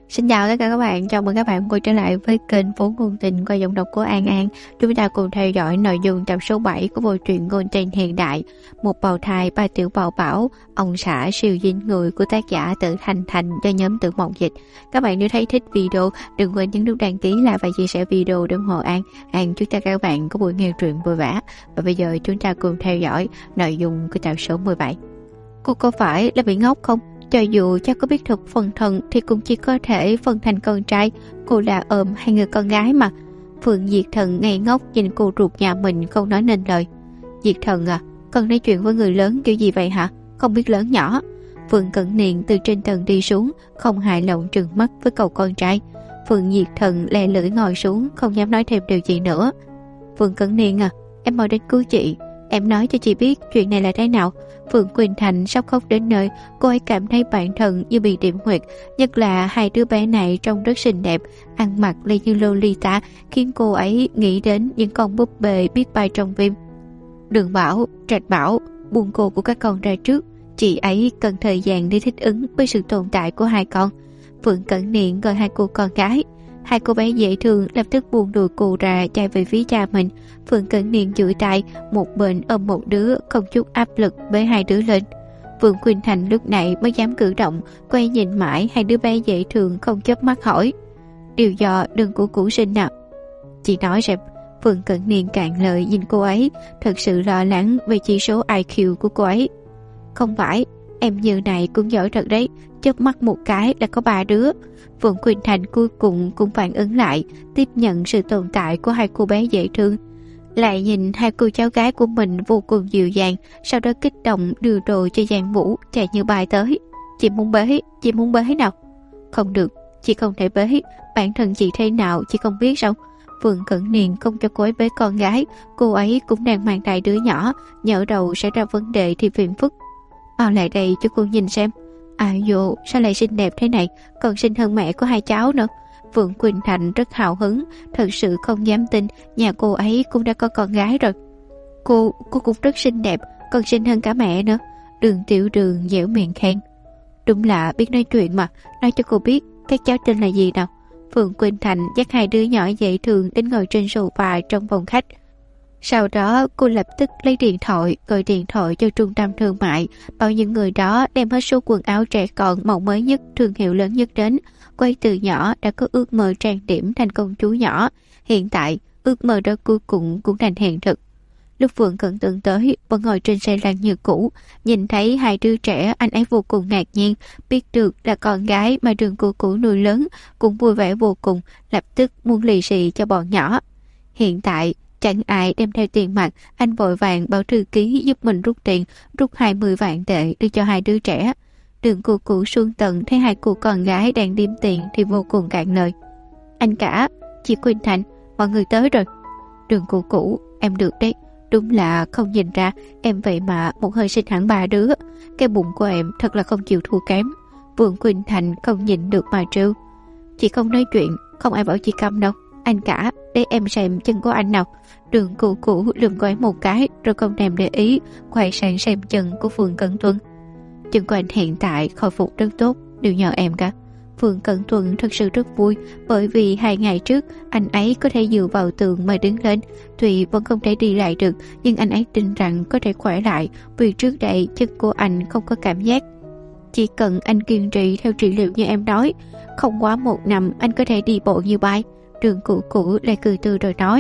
Xin chào tất cả các bạn, chào mừng các bạn quay trở lại với kênh Phố Ngôn Tình qua giọng đọc của An An. Chúng ta cùng theo dõi nội dung tập số 7 của bộ truyện ngôn tình hiện đại, Một bào thai ba tiểu bào bảo, ông xã siêu dính người của tác giả Tử Thành Thành do nhóm Tử Mộng Dịch. Các bạn nếu thấy thích video, đừng quên nhấn nút đăng ký, like và chia sẻ video để ủng hộ An. An chúc tất cả các bạn có buổi nghe truyện vui vẻ. Và bây giờ chúng ta cùng theo dõi nội dung của tập số 17. Cô có phải là bị ngốc không? Cho dù cha có biết thực phần thần thì cũng chỉ có thể phân thành con trai, cô là ôm hai người con gái mà. Phượng Diệt Thần ngây ngốc nhìn cô ruột nhà mình không nói nên lời. Diệt Thần à, con nói chuyện với người lớn kiểu gì vậy hả? Không biết lớn nhỏ. Phượng Cẩn Niên từ trên tầng đi xuống, không hài lòng trừng mắt với cậu con trai. Phượng Diệt Thần lè lưỡi ngồi xuống, không dám nói thêm điều gì nữa. Phượng Cẩn Niên à, em mau đến cứu chị. Em nói cho chị biết chuyện này là thế nào. Phượng Quỳnh Thành sắp khóc đến nơi, cô ấy cảm thấy bản thân như bị điểm huyệt, nhất là hai đứa bé này trông rất xinh đẹp, ăn mặc lên như Lolita, khiến cô ấy nghĩ đến những con búp bê biết bay trong phim. Đường Bảo, Trạch Bảo, buông cô của các con ra trước, chị ấy cần thời gian để thích ứng với sự tồn tại của hai con. Phượng Cẩn Niên gọi hai cô con gái. Hai cô bé dễ thương lập tức buông đùi cô ra chạy về phía cha mình. Phượng Cẩn Niên chửi tay, một bên ôm một đứa, không chút áp lực bế hai đứa lên. Phượng Quỳnh Thành lúc này mới dám cử động, quay nhìn mãi hai đứa bé dễ thương không chớp mắt hỏi: điều do đường của cũ sinh nào? Chị nói xem. Phượng Cẩn Niên cạn lời nhìn cô ấy, thật sự lo lắng về chỉ số IQ của cô ấy. Không phải, em như này cũng giỏi thật đấy, chớp mắt một cái là có 3 đứa. Phượng Quỳnh Thành cuối cùng cũng phản ứng lại, tiếp nhận sự tồn tại của hai cô bé dễ thương. Lại nhìn hai cô cháu gái của mình vô cùng dịu dàng, sau đó kích động đưa đồ cho Giang Vũ chạy như bay tới. Chị muốn bế nào? Không được, chị không thể bế, bản thân chị thế nào chị không biết sao? Phượng Cẩn Niên không cho cô ấy bế con gái, cô ấy cũng đang mang thai đứa nhỏ, nhỡ đầu xảy ra vấn đề thì phiền phức. Mau lại đây cho cô nhìn xem. À dồ, sao lại xinh đẹp thế này, còn xinh hơn mẹ của hai cháu nữa. Phượng Quỳnh Thành rất hào hứng, thật sự không dám tin nhà cô ấy cũng đã có con gái rồi. Cô cũng rất xinh đẹp, còn xinh hơn cả mẹ nữa. Đường Tiểu Đường dẻo miệng khen. Đúng là biết nói chuyện mà, nói cho cô biết các cháu tên là gì nào. Phượng Quỳnh Thành dắt hai đứa nhỏ dễ thương đến ngồi trên sofa trong phòng khách. Sau đó cô lập tức lấy điện thoại, gọi điện thoại cho trung tâm thương mại, bảo những người đó đem hết số quần áo trẻ con màu mới nhất, thương hiệu lớn nhất đến. Cô ấy từ nhỏ đã có ước mơ trang điểm thành công chúa nhỏ, hiện tại ước mơ đó cuối cùng cũng thành hiện thực. Lúc Phượng Cẩn Tường tới, vẫn ngồi trên xe lăn như cũ, nhìn thấy hai đứa trẻ, anh ấy vô cùng ngạc nhiên, biết được là con gái mà Đường cô cũ nuôi lớn, cũng vui vẻ vô cùng, lập tức muốn lì xì cho bọn nhỏ. Hiện tại chẳng ai đem theo tiền mặt, anh vội vàng bảo thư ký giúp mình rút tiền, rút 20 vạn tệ đưa cho hai đứa trẻ. Đường cô cũ Xuân Tận thấy hai cô con gái đang đếm tiền thì vô cùng cạn lời. Anh cả, chị Quỳnh Thành, mọi người tới rồi. Đường cô cũ, em được đấy, đúng là không nhìn ra em vậy mà một hơi sinh hẳn 3 đứa. Cái bụng của em thật là không chịu thua kém. Phượng Quỳnh Thành không nhịn được mà trêu. Chị không nói chuyện, không ai bảo chị câm đâu. Anh cả, để em xem chân của anh nào. Đường cô cũ lườm cô ấy một cái rồi không thèm để ý, quay sang xem chân của Phượng Cẩn Tuân. Chân của anh hiện tại khôi phục rất tốt, đều nhờ em cả. Phượng Cẩn Tuân thật sự rất vui, bởi vì 2 ngày trước anh ấy có thể dựa vào tường mà đứng lên. Tuy vẫn không thể đi lại được, nhưng anh ấy tin rằng có thể khỏe lại, vì trước đây chân của anh không có cảm giác. Chỉ cần anh kiên trì theo trị liệu như em nói, không quá 1 năm anh có thể đi bộ như bay. Đường cũ cũ lại cười tươi rồi nói.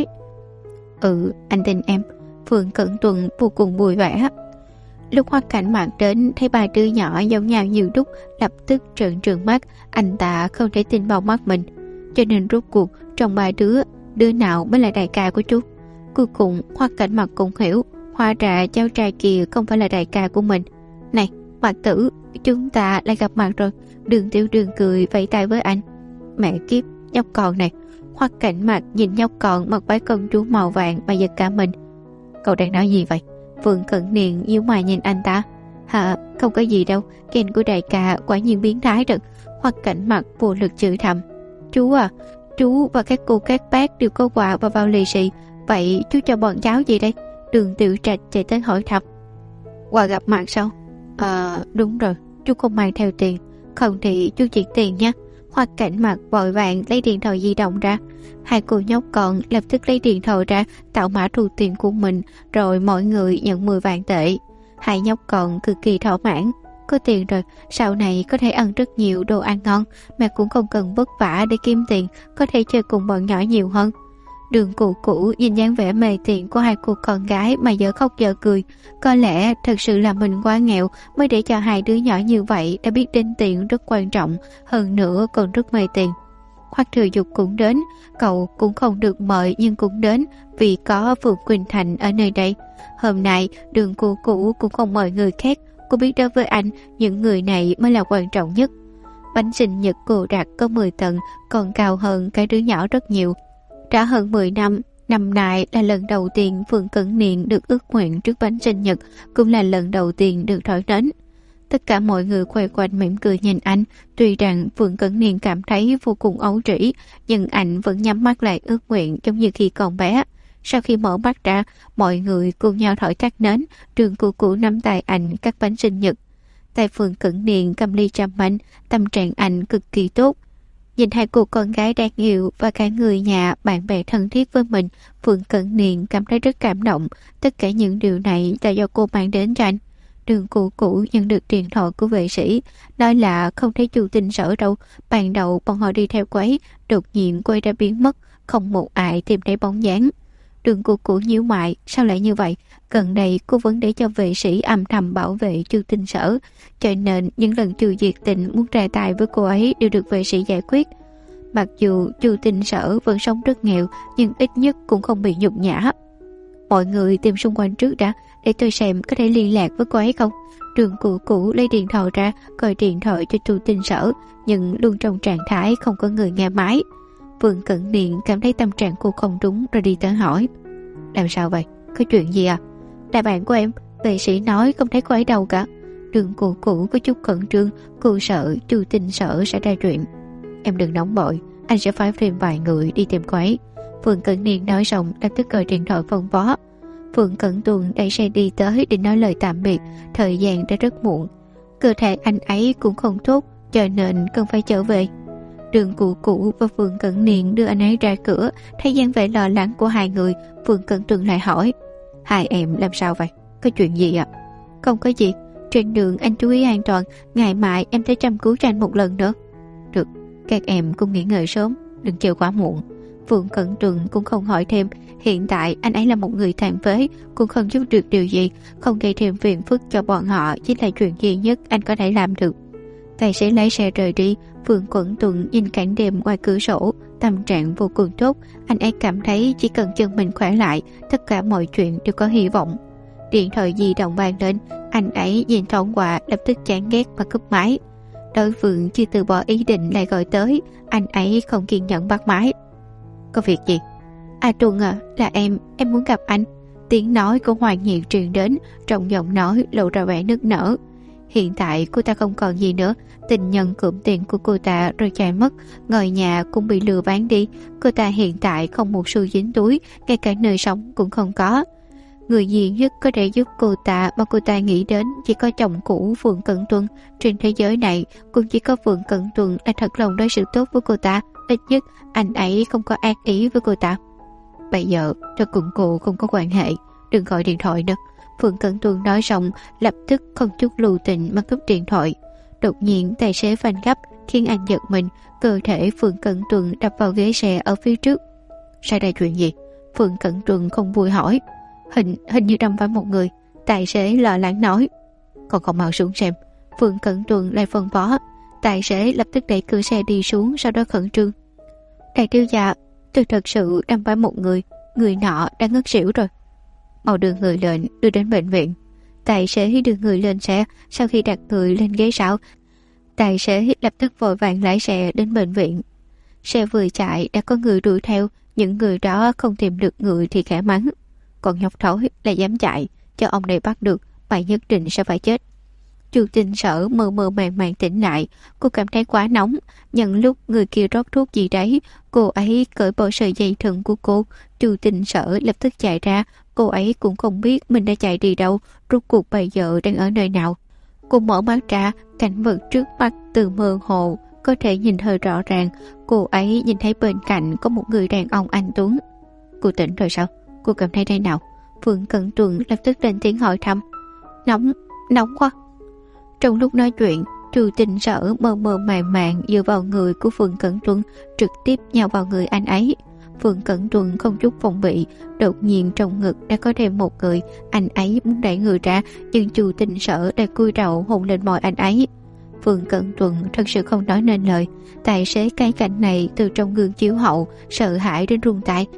Anh tin em. Phượng Cẩn Tuân vô cùng vui vẻ. Lúc Hoắc Cảnh Mạc đến thấy 3 đứa nhỏ giống nhau như đúc, lập tức trợn trừng mắt. Anh ta không thể tin vào mắt mình, cho nên rốt cuộc trong 3 đứa nào mới là đại ca của chú. Cuối cùng Hoắc Cảnh Mạc cũng hiểu, hóa ra cháu trai kia không phải là đại ca của mình. Này Mạc Tử, chúng ta lại gặp mặt rồi. Đường Tiểu Đường cười vẫy tay với anh. Mẹ kiếp, nhóc con này. Hoắc Cảnh Mạc nhìn nhóc con mặc váy công chúa màu vàng mà giật cả mình. Cậu đang nói gì vậy? Phượng Cẩn Niên nhíu mày nhìn anh ta. Hả, không có gì đâu, gen của đại ca quả nhiên biến thái thật. Hoắc Cảnh Mạc vô lực chửi thầm. Chú à, chú và các cô các bác đều có quà và vào lì xì, vậy chú cho bọn cháu gì đây? Đường Tiểu Trạch chạy tới hỏi thăm. Quà gặp mặt sao? Đúng rồi, chú không mang theo tiền, không thì chú chuyển tiền nha. Hoặc Cảnh Mặc vội vàng lấy điện thoại di động ra. Hai cô nhóc con lập tức lấy điện thoại ra tạo mã thu tiền của mình, rồi mọi người nhận 10 vạn tệ. Hai nhóc con cực kỳ thỏa mãn. Có tiền rồi, sau này có thể ăn rất nhiều đồ ăn ngon, mà cũng không cần vất vả để kiếm tiền, có thể chơi cùng bọn nhỏ nhiều hơn. Đường Cụ Cụ nhìn dáng vẻ mê tiền của hai cô con gái mà giờ khóc giờ cười. Có lẽ thật sự là mình quá nghèo mới để cho hai đứa nhỏ như vậy đã biết đến tiền rất quan trọng, hơn nữa còn rất mê tiền. Hoắc Thừa Dục cũng đến, cậu cũng không được mời nhưng cũng đến vì có Phượng Quỳnh Thành ở nơi đây. Hôm nay Đường Cụ Cụ cũng không mời người khác, cô biết đối với anh những người này mới là quan trọng nhất. Bánh sinh nhật cô đặt có 10 tầng, còn cao hơn cái đứa nhỏ rất nhiều. Đã hơn 10 năm, năm nay là lần đầu tiên Phượng Cẩn Niên được ước nguyện trước bánh sinh nhật, cũng là lần đầu tiên được thổi nến. Tất cả mọi người quay quanh mỉm cười nhìn anh, tuy rằng Phượng Cẩn Niên cảm thấy vô cùng ấu trĩ, nhưng anh vẫn nhắm mắt lại ước nguyện giống như khi còn bé. Sau khi mở mắt ra, mọi người cùng nhau thổi tắt nến, Đường Cụ Cụ nắm tay anh cắt bánh sinh nhật. Tay Phượng Cẩn Niên cầm ly trà bánh, tâm trạng anh cực kỳ tốt. Nhìn hai cô con gái đáng yêu và cả người nhà, bạn bè thân thiết với mình, Phượng Cẩn Niên cảm thấy rất cảm động. Tất cả những điều này là do cô mang đến cho anh. Đường Cụ Cụ nhận được điện thoại của vệ sĩ, nói là không thấy Chu Tinh Sở đâu. Ban đầu bọn họ đi theo cô ấy, đột nhiên cô ấy đã biến mất, không một ai tìm thấy bóng dáng. Đường Cụ Cụ nhíu mày, sao lại như vậy? Gần đây cô vẫn để cho vệ sĩ âm thầm bảo vệ Chu Tinh Sở, cho nên những lần Chu Diệt Tình muốn ra tay với cô ấy đều được vệ sĩ giải quyết. Mặc dù Chu Tinh Sở vẫn sống rất nghèo, nhưng ít nhất cũng không bị nhục nhã. Mọi người tìm xung quanh trước đã, để tôi xem có thể liên lạc với cô ấy không. Đường Cụ Cụ lấy điện thoại ra, gọi điện thoại cho Chu Tinh Sở, nhưng luôn trong trạng thái không có người nghe máy. Vương Cẩn Niên cảm thấy tâm trạng cô không đúng rồi đi tới hỏi: làm sao vậy? Có chuyện gì à? Là bạn của em, vệ sĩ nói không thấy cô ấy đâu cả. Đường Cụ Cụ có chút khẩn trương, cô sợ Chu Tinh Sở sẽ ra chuyện. Em đừng nóng vội, anh sẽ phái thêm vài người đi tìm cô ấy. Vương Cẩn Niên nói xong lập tức gọi điện thoại phân phó. Vương Cẩn Tuần đẩy xe đi tới để nói lời tạm biệt. Thời gian đã rất muộn, cơ thể anh ấy cũng không tốt, cho nên cần phải trở về. Đường Cụ Cụ và Vương Cẩn Niên đưa anh ấy ra cửa, thấy dáng vẻ lo lắng của hai người, Vương Cẩn Tuần lại hỏi: hai em làm sao vậy? Có chuyện gì ạ? Không có gì, trên đường anh chú ý an toàn, ngày mai em tới chăm cứu cho anh một lần nữa. Được, các em cũng nghỉ ngơi sớm, đừng chờ quá muộn. Vương Cẩn Tuần cũng không hỏi thêm, hiện tại anh ấy là một người tàn phế, cũng không giúp được điều gì, không gây thêm phiền phức cho bọn họ chính là chuyện duy nhất anh có thể làm được. Tài xế lái xe rời đi. Vương Cẩn Tuần nhìn cảnh đêm ngoài cửa sổ, tâm trạng vô cùng tốt. Anh ấy cảm thấy chỉ cần chân mình khỏe lại, tất cả mọi chuyện đều có hy vọng. Điện thoại di động vang lên, anh ấy nhìn thoáng qua lập tức chán ghét mà cúp máy. Đối phương chưa từ bỏ ý định lại gọi tới, anh ấy không kiên nhẫn bắt máy. Có việc gì? À Tuần à, là em muốn gặp anh. Tiếng nói của Hoàng Nhiệt truyền đến, trong giọng nói lộ ra vẻ nức nở. Hiện tại cô ta không còn gì nữa, tình nhân cướp tiền của cô ta rồi chạy mất, ngôi nhà cũng bị lừa bán đi, cô ta hiện tại không một xu dính túi, ngay cả nơi sống cũng không có. Người duy nhất có thể giúp cô ta mà cô ta nghĩ đến chỉ có chồng cũ Phượng Cẩn Tuần. Trên thế giới này cũng chỉ có Phượng Cẩn Tuần là thật lòng đối xử tốt với cô ta, ít nhất anh ấy không có ác ý với cô ta. Bây giờ tôi cùng cô không có quan hệ, đừng gọi điện thoại nữa. Phượng Cẩn Tuần nói xong lập tức không chút lưu tình mà cúp điện thoại. Đột nhiên tài xế phanh gấp khiến anh giật mình, cơ thể Phượng Cẩn Tuần đập vào ghế xe ở phía trước. Xảy ra chuyện gì? Phượng Cẩn Tuần không vui hỏi. Hình như đâm phải một người, tài xế lo lắng nói. Còn không mau xuống xem. Phượng Cẩn Tuần lại phân phó. Tài xế lập tức đẩy cửa xe đi xuống, sau đó khẩn trương: đại thiếu gia, tôi thật sự đâm phải một người, người nọ đang ngất xỉu rồi. Mau đưa người lên, đưa đến bệnh viện. Tài xế đưa người lên xe. Sau khi đặt người lên ghế sau, tài xế lập tức vội vàng lái xe đến bệnh viện. Xe vừa chạy đã có người đuổi theo, những người đó không tìm được người thì khẽ mắng: còn nhóc thối là dám chạy, cho ông này bắt được, mày nhất định sẽ phải chết. Chu Tinh Sở mơ mơ màng màng tỉnh lại, cô cảm thấy quá nóng. Nhân lúc người kia rót thuốc gì đấy, cô ấy cởi bỏ sợi dây thừng của cô. Chu Tinh Sở lập tức chạy ra, cô ấy cũng không biết mình đã chạy đi đâu, rốt cuộc bây giờ đang ở nơi nào. Cô mở mắt ra, cảnh vật trước mắt từ mơ hồ có thể nhìn hơi rõ ràng. Cô ấy nhìn thấy bên cạnh có một người đàn ông anh tuấn. Cô tỉnh rồi sao? Cô cảm thấy thế nào? Phương Cẩn Tuấn lập tức lên tiếng hỏi thăm. Nóng quá. Trong lúc nói chuyện, Trừ Tình Sở mơ mơ màng màng dựa vào người của Phương Cẩn Tuấn, trực tiếp nhào vào người anh ấy. Phương Cẩn Tuấn không chút phòng bị, đột nhiên trong ngực đã có thêm một người. Anh ấy muốn đẩy người ra, nhưng Trừ Tình Sở đã cúi đầu hôn lên môi anh ấy. Phương Cẩn Tuấn thật sự không nói nên lời. Tài xế cái cảnh này từ trong gương chiếu hậu, sợ hãi đến run tay.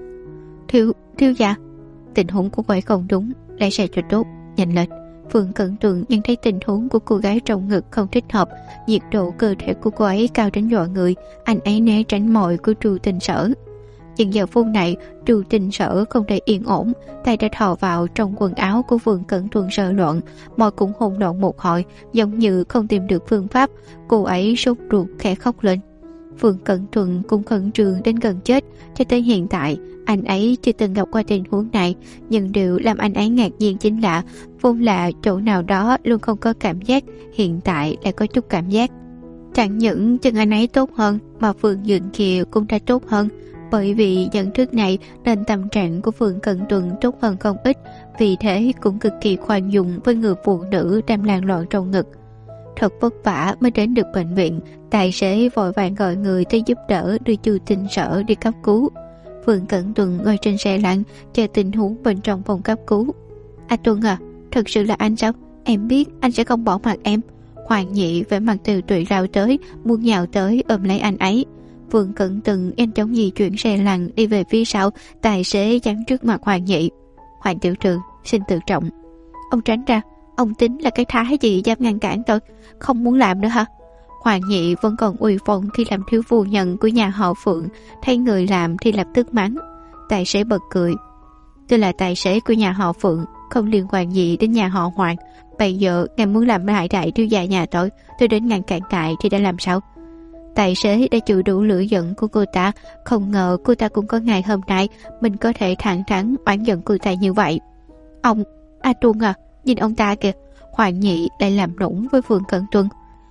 Thiếu gia, tình huống của cô ấy không đúng, lái xe cho tốt, nhanh lên. Phương Cẩn Tuấn nhận thấy tình huống của cô gái trong ngực không thích hợp, nhiệt độ cơ thể của cô ấy cao đến dọa người. anh ấy né tránh môi của Trừ Tình Sở. Nhưng giờ phút này Trừ Tình Sở không thể yên ổn, tay đã thò vào trong quần áo của Phương Cẩn Tuấn sờ loạn, môi cũng hỗn loạn một hồi, giống như không tìm được phương pháp. Cô ấy sốt ruột khẽ khóc lên. Phương Cẩn Tuấn cũng khẩn trương đến gần chết. Cho tới hiện tại anh ấy chưa từng gặp qua tình huống này, nhưng điều làm anh ấy ngạc nhiên chính là vốn là chỗ nào đó luôn không có cảm giác, hiện tại lại có chút cảm giác. Chẳng những chân anh ấy tốt hơn, mà Phương Duyện kia cũng đã tốt hơn. Bởi vì nhận thức này nên tâm trạng của Phương Cẩn Tuấn tốt hơn không ít, vì thế cũng cực kỳ khoan dung với người phụ nữ đang lan loạn trong ngực. Thật vất vả mới đến được bệnh viện, tài xế vội vàng gọi người tới giúp đỡ đưa Trừ Tình Sở đi cấp cứu. Phương Cẩn Tuấn ngồi trên xe lăn chờ tình huống bên trong phòng cấp cứu. Tuấn à, thật sự là anh sao? Em biết anh sẽ không bỏ mặc em. Hoàng Nhị vẻ mặt từ tụy lao tới, muốn nhào tới ôm lấy anh ấy. Phương Cẩn Tuấn nhanh chóng di chuyển xe lăn đi về phía sau, tài xế chắn trước mặt Hoàng Nhị. Hoàng tiểu thư, xin tự trọng. Ông tránh ra, ông tính là cái thái gì dám ngăn cản tôi, không muốn làm nữa hả? Hoàng Nhị vẫn còn uy phong khi làm thiếu phu nhân của nhà họ Phượng, thấy người làm thì lập tức mắng. Tài xế bật cười. Tôi là tài xế của nhà họ Phượng, không liên quan gì đến nhà họ Hoàng. Bây giờ ngài muốn làm hại đại thiếu gia nhà tôi đến ngăn cản ngài thì đã làm sao? Tài xế đã chịu đủ lửa giận của cô ta, không ngờ cô ta cũng có ngày hôm nay mình có thể thẳng thắn oán giận cô ta như vậy. Ông, Tuấn à, nhìn ông ta kìa. Hoàng Nhị lại làm nũng với Phương Cẩn Tuấn.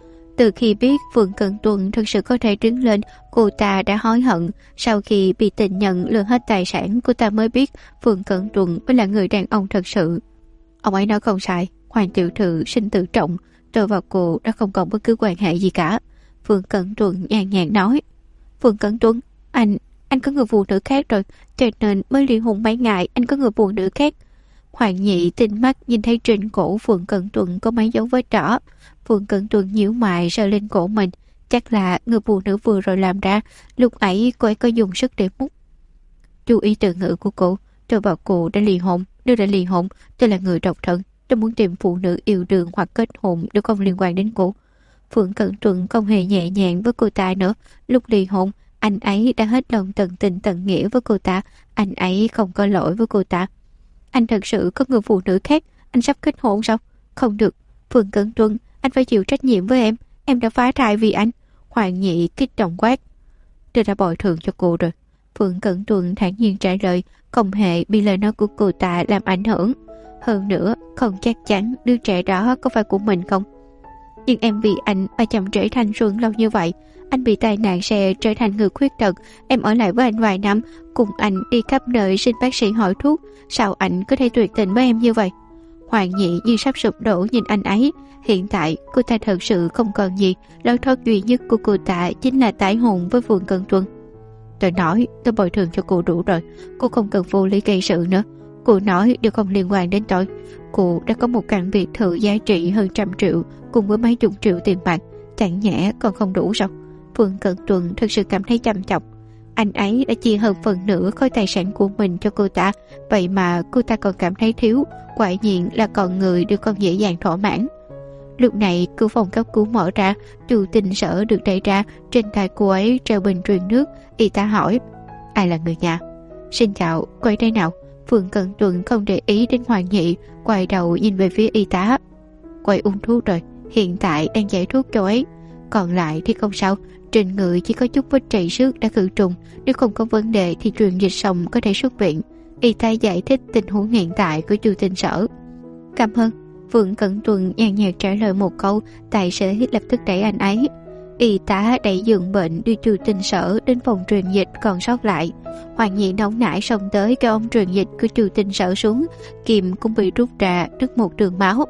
Từ khi biết Phương Cẩn Tuấn thực sự có thể đứng lên, cô ta đã hối hận. Sau khi bị tình nhân lừa hết tài sản, cô ta mới biết Phương Cẩn Tuấn mới là người đàn ông thật sự. Ông ấy nói không sai, Hoàng tiểu thư xin tự trọng, tôi và cô đã không còn bất cứ quan hệ gì cả. Phương Cẩn Tuấn nhàn nhạt nói. Phương Cẩn Tuấn, anh có người phụ nữ khác rồi, cho nên mới ly hôn mấy ngày anh có người phụ nữ khác. Hoàng Nhị tinh mắt nhìn thấy trên cổ Phương Cẩn Tuấn có mấy dấu vết đỏ. Phương Cẩn Tuấn nhíu mày sờ lên cổ mình, chắc là người phụ nữ vừa rồi làm ra, lúc ấy cô ấy có dùng sức để mút. Chú ý từ ngữ của cô, tôi và cô đã ly hôn, nếu đã ly hôn, tôi là người độc thân, tôi muốn tìm phụ nữ yêu đương hoặc kết hôn đều không liên quan đến cô. Phương Cẩn Tuấn không hề nhẹ nhàng với cô ta nữa, lúc ly hôn, anh ấy đã hết lòng tận tình tận nghĩa với cô ta, anh ấy không có lỗi với cô ta. Anh thật sự có người phụ nữ khác, anh sắp kết hôn sao? Không được, Phương Cẩn Tuấn, anh phải chịu trách nhiệm với em đã phá thai vì anh. Hoàng Nhị kích động quát. Tôi đã bồi thường cho cô rồi. Phương Cẩn Tuấn thản nhiên trả lời, không hề bị lời nói của cô ta làm ảnh hưởng. Hơn nữa, không chắc chắn đứa trẻ đó có phải của mình không. Nhưng em vì anh mà chậm trễ thanh xuân lâu như vậy. Anh bị tai nạn xe trở thành người khuyết tật, em ở lại với anh vài năm, cùng anh đi khắp nơi xin bác sĩ hỏi thuốc, sao anh có thể tuyệt tình với em như vậy? Hoàng Nhị như sắp sụp đổ nhìn anh ấy. Hiện tại cô ta thật sự không còn gì, lối thoát duy nhất của cô ta chính là tái hôn với Phương Cẩn Tuấn. Tôi nói tôi bồi thường cho cô đủ rồi, cô không cần vô lý gây sự nữa. Cô nói đều không liên quan đến tôi. Cô đã có một căn biệt thự giá trị hơn 100 triệu cùng với mấy chục triệu tiền bạc, chẳng nhẽ còn không đủ sao? Phương Cẩn Tuấn thực sự cảm thấy chăm chọc. Anh ấy đã chia hơn phần nửa khối tài sản của mình cho cô ta, vậy mà cô ta còn cảm thấy thiếu. Quả nhiên là con người đều không dễ dàng thỏa mãn. Lúc này cửa phòng cấp cứu mở ra, Trừ Tình Sở được đẩy ra, trên tay cô ấy treo bình truyền nước. Y tá hỏi, ai là người nhà? Xin chào, quay đây nào. Phương Cẩn Tuấn không để ý đến Hoàng Nhị, quay đầu nhìn về phía y tá. Quay uống thuốc rồi, hiện tại đang giải thuốc cho ấy. Còn lại thì không sao, trên người chỉ có chút vết trầy xước đã khử trùng, nếu không có vấn đề thì truyền dịch xong có thể xuất viện. Y tá giải thích tình huống hiện tại của Trừ Tình Sở. Cảm ơn. Phương Cẩn Tuấn nhàn nhạt trả lời một câu, tài xế lập tức đẩy anh ấy. Y tá đẩy giường bệnh đưa Chu Tinh Sở đến phòng truyền dịch còn sót lại. Hoàng Nhị nóng nảy xông tới kéo ông truyền dịch của Chu Tinh Sở xuống, kìm cũng bị rút ra đứt một đường máu.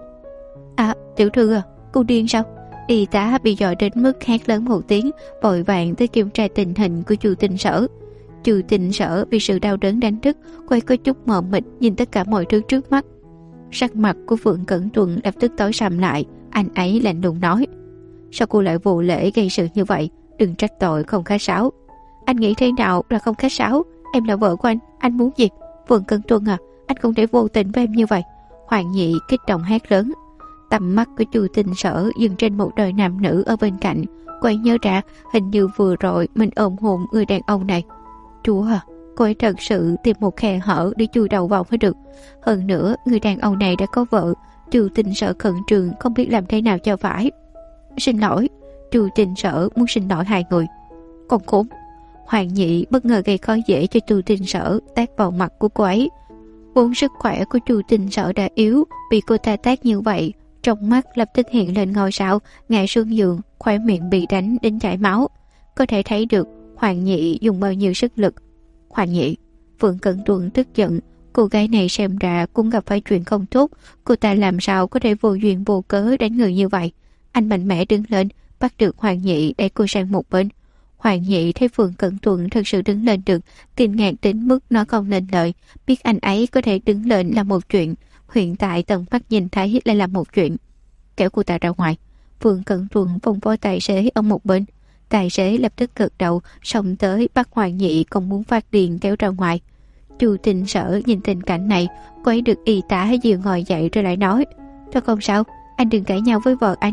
À, tiểu thư à, cô điên sao? Y tá bị dọa đến mức hét lớn một tiếng, vội vàng tới kiểm tra tình hình của Chu Tinh Sở. Chu Tinh Sở vì sự đau đớn đánh thức, quay có chút mờ mịt nhìn tất cả mọi thứ trước mắt. Sắc mặt của Phượng Cẩn Tuần lập tức tối sầm lại, anh ấy lạnh lùng nói: sao cô lại vô lễ gây sự như vậy? Đừng trách tội không khách sáo. Anh nghĩ thế nào là không khách sáo? Em là vợ của anh muốn gì? Phượng Cẩn Tuần à, anh không thể vô tình với em như vậy. Hoàng Nhị kích động hét lớn. Tầm mắt của Chu Tinh Sở dừng trên một đời nam nữ ở bên cạnh, quay nhớ ra hình như vừa rồi mình ôm hôn người đàn ông này. Chúa à, cô ấy thật sự tìm một khe hở để chui đầu vào mới được. Hơn nữa người đàn ông này đã có vợ. Chu Tinh Sở khẩn trương không biết làm thế nào cho phải. Xin lỗi. Chu Tinh Sở muốn xin lỗi hai người. Còn khốn. Hoàng Nhị bất ngờ gây khó dễ cho Chu Tinh Sở, tát vào mặt của cô ấy. Vốn sức khỏe của Chu Tinh Sở đã yếu, bị cô ta tát như vậy, trong mắt lập tức hiện lên ngôi sao, ngã xuống giường, khóe miệng bị đánh đến chảy máu. Có thể thấy được Hoàng Nhị dùng bao nhiêu sức lực. Hoàng Nhị. Phượng Cẩn Tuần tức giận. Cô gái này xem ra cũng gặp phải chuyện không tốt. Cô ta làm sao có thể vô duyên vô cớ đánh người như vậy? Anh mạnh mẽ đứng lên, bắt được Hoàng Nhị đẩy cô sang một bên. Hoàng Nhị thấy Phượng Cẩn Tuần thật sự đứng lên được, kinh ngạc đến mức nói không nên lời. Biết anh ấy có thể đứng lên là một chuyện, hiện tại tận mắt nhìn thấy lại là một chuyện. Kéo cô ta ra ngoài. Phượng Cẩn Tuần phân phó tài xế ở một bên. Tài xế lập tức gật đầu, xông tới bắt Hoàng Nhị còn muốn phát điên kéo ra ngoài. Chu Tinh Sở nhìn tình cảnh này, cô ấy được y tá dìu ngồi dậy rồi lại nói: thôi không sao, anh đừng cãi nhau với vợ anh.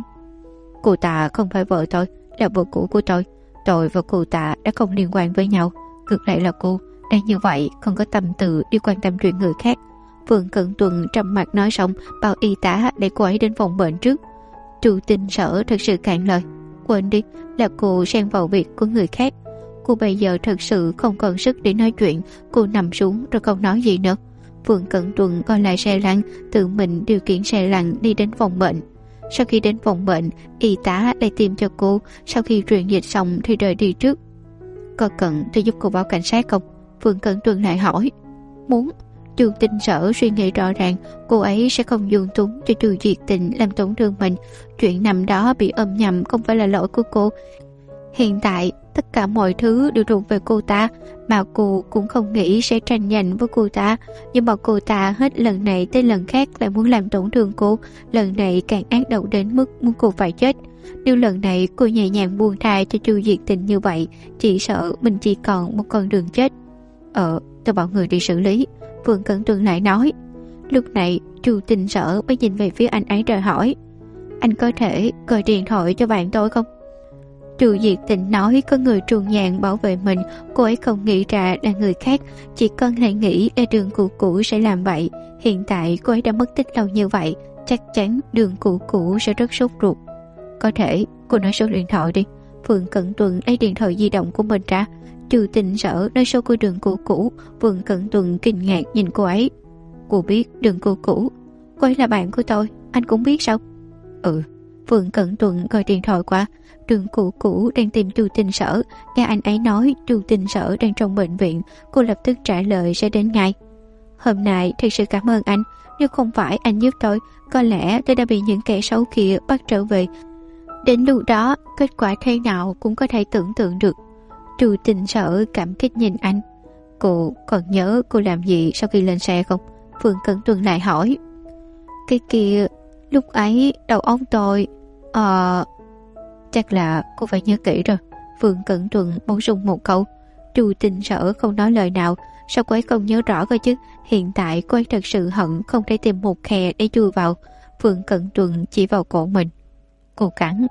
Cô ta không phải vợ tôi, là vợ cũ của tôi. Tôi và cô ta đã không liên quan với nhau. Ngược lại là cô đang như vậy, không có tâm tư đi quan tâm chuyện người khác. Phượng Cẩn Tuần trầm mặt nói xong, bảo y tá để cô ấy đến phòng bệnh trước. Chu Tinh Sở thật sự cạn lời. Quên đi, là cô xen vào việc của người khác. Cô bây giờ thật sự không còn sức để nói chuyện. Cô nằm xuống rồi không nói gì nữa. Phượng Cẩn Tuần gọi lại xe lăn, tự mình điều khiển xe lăn đi đến phòng bệnh. Sau khi đến phòng bệnh, y tá lại tìm cho cô. Sau khi truyền dịch xong thì rời đi trước. Có cần tôi giúp cô báo cảnh sát không? Phượng Cẩn Tuần lại hỏi. Muốn. Chu Tinh Sở suy nghĩ rõ ràng, cô ấy sẽ không dung túng cho Chu Diệt Tình làm tổn thương mình. Chuyện năm đó bị ôm nhầm không phải là lỗi của cô. Hiện tại tất cả mọi thứ đều thuộc về cô ta, mà cô cũng không nghĩ sẽ tranh giành với cô ta. Nhưng mà cô ta hết lần này tới lần khác lại muốn làm tổn thương cô. Lần này càng ác độc đến mức muốn cô phải chết. Nếu lần này cô nhẹ nhàng buông tha cho Chu Diệt Tình như vậy, chỉ sợ mình chỉ còn một con đường chết. Tôi bảo người đi xử lý. Phượng Cẩn Tuần lại nói. Lúc này Chu Tinh Sở mới nhìn về phía anh ấy rồi hỏi: anh có thể gọi điện thoại cho bạn tôi không? Chu Diệt Tình nói có người truồng nhàn bảo vệ mình. Cô ấy không nghĩ ra là người khác, chỉ cần lại nghĩ là Đường Cũ Cũ sẽ làm vậy. Hiện tại cô ấy đã mất tích lâu như vậy, chắc chắn Đường Cũ Cũ sẽ rất sốt ruột. Có thể, cô nói số điện thoại đi. Phượng Cẩn Tuần lấy điện thoại di động của mình ra. Chu Tinh Sở nói số của Đường Cũ Cũ. Phượng Cẩn Tuần kinh ngạc nhìn cô ấy. Cô biết Đường Cũ Cũ? Cô ấy là bạn của tôi, anh cũng biết sao? Ừ. Phượng Cẩn Tuần gọi điện thoại qua. Đường Cũ Cũ đang tìm Chu Tinh Sở. Nghe anh ấy nói Chu Tinh Sở đang trong bệnh viện, cô lập tức trả lời sẽ đến ngay. Hôm nay thật sự cảm ơn anh. Nếu không phải anh giúp tôi, có lẽ tôi đã bị những kẻ xấu kia bắt trở về. Đến lúc đó, kết quả thế nào cũng có thể tưởng tượng được. Chu Tinh Sở cảm kích nhìn anh. Cô còn nhớ cô làm gì sau khi lên xe không? Phượng Cẩn Tuần lại hỏi. Cái kia, lúc ấy đầu óc tôi... Chắc là cô phải nhớ kỹ rồi. Phượng Cẩn Tuần bổ sung một câu. Chu Tinh Sở không nói lời nào. Sao cô ấy không nhớ rõ cơ chứ? Hiện tại cô ấy thật sự hận không thể tìm một khe để chui vào. Phượng Cẩn Tuần chỉ vào cổ mình. Cô cắn.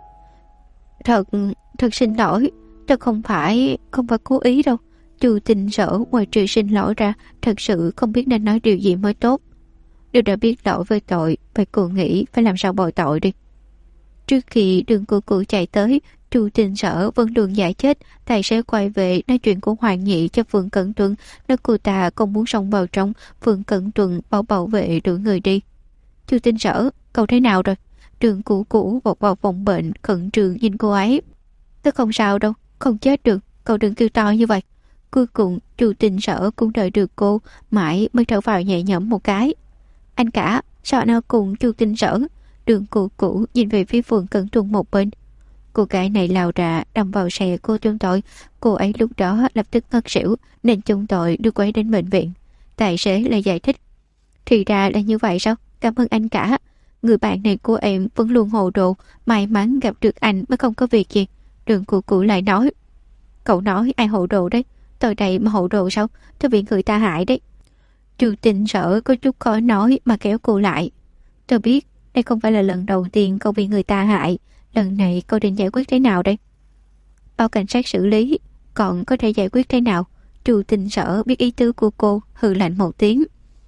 Thật xin lỗi. Tôi không phải cố ý đâu. Chu Tinh Sở ngoài trừ xin lỗi ra, thật sự không biết nên nói điều gì mới tốt. Đều đã biết lỗi với tội, vậy cô nghĩ phải làm sao bồi tội đi. Trước khi Đường Cũ Cũ chạy tới, Chu Tinh Sở vẫn đường giải chết. Tài xế quay về nói chuyện của Hoàng Nhị cho Phượng Cẩn Tuần, nói cô ta không muốn xông vào trong. Phượng Cẩn Tuần bảo vệ đuổi người đi. Chu Tinh Sở, cậu thế nào rồi? Đường Cũ Cũ vọt vào phòng bệnh khẩn trương nhìn cô ấy. Tôi không sao đâu, không chết được, cậu đừng kêu to như vậy. Cuối cùng Chu Tinh Sở cũng đợi được cô, mãi mới thở vào nhẹ nhõm một cái. Anh cả, sao anh ở cùng Chu Tinh Sở? Đường Cụ Cụ nhìn về phía Phượng Cẩn Tuân một bên. Cô gái này lao ra đâm vào xe cô chúng tôi. Cô ấy lúc đó lập tức ngất xỉu nên chúng tôi đưa cô ấy đến bệnh viện. Tài xế lại giải thích. Thì ra là như vậy sao? Cảm ơn anh cả. Người bạn này của em vẫn luôn hồ đồ, may mắn gặp được anh mới không có việc gì. Đường Cụ Cụ lại nói. Cậu nói ai hồ đồ đấy? Tôi đây mà hồ đồ sao? Tôi bị người ta hại đấy. Chu Tinh Sở có chút khó nói mà kéo cô lại. Tôi biết đây không phải là lần đầu tiên cậu bị người ta hại. Lần này cậu định giải quyết thế nào đây? Báo cảnh sát xử lý. Còn có thể giải quyết thế nào? Chu Tinh Sở biết ý tứ của cô, hừ lạnh một tiếng.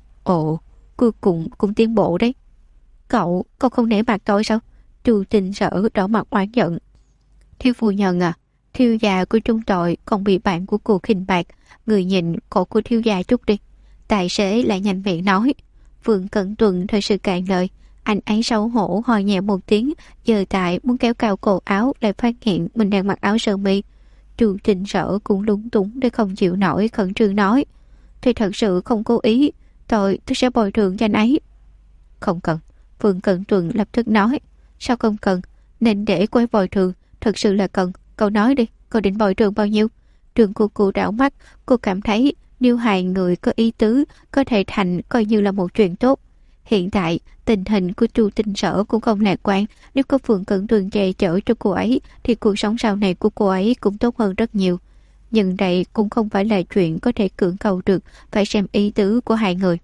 Ồ, cuối cùng cũng tiến bộ đấy. Cậu không nể mặt tôi sao? Chu Tinh Sở đỏ mặt oán giận. Thiếu phu nhân à, thiếu gia của chúng tôi còn bị bạn của cô khinh bạc. Người nhìn cổ của thiếu gia chút đi. Tài xế lại nhanh miệng nói. Vương Cẩn Tuần thật sự cạn lời. Anh ấy xấu hổ hò nhẹ một tiếng, giờ tại muốn kéo cao cổ áo lại phát hiện mình đang mặc áo sơ mi. Chu Tinh Sở cũng lúng túng để không chịu nổi, khẩn trương nói. Thì thật sự không cố ý, tôi sẽ bồi thường cho anh ấy. Không cần. Vương Cẩn Tuần lập tức nói. Sao không cần? Nên để cô ấy bồi thường. Thật sự là cần. Cậu nói đi, cậu định bồi thường bao nhiêu? Trường của cô đảo mắt, cô cảm thấy nếu hai người có ý tứ có thể thành coi như là một chuyện tốt. Hiện tại tình hình của Chu Tinh Sở cũng không lạc quan. Nếu có Phượng Cẩn Tuần che chở cho cô ấy thì cuộc sống sau này của cô ấy cũng tốt hơn rất nhiều. Nhưng đây cũng không phải là chuyện có thể cưỡng cầu được, phải xem ý tứ của hai người.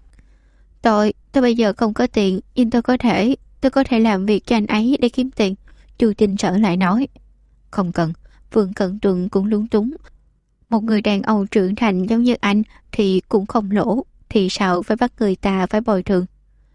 Tôi bây giờ không có tiền, nhưng tôi có thể làm việc cho anh ấy để kiếm tiền. Chu Tinh Sở lại nói. Không cần. Phượng Cẩn Tuần cũng lúng túng. Một người đàn ông trưởng thành giống như anh thì cũng không lỗ, thì sao phải bắt người ta phải bồi thường?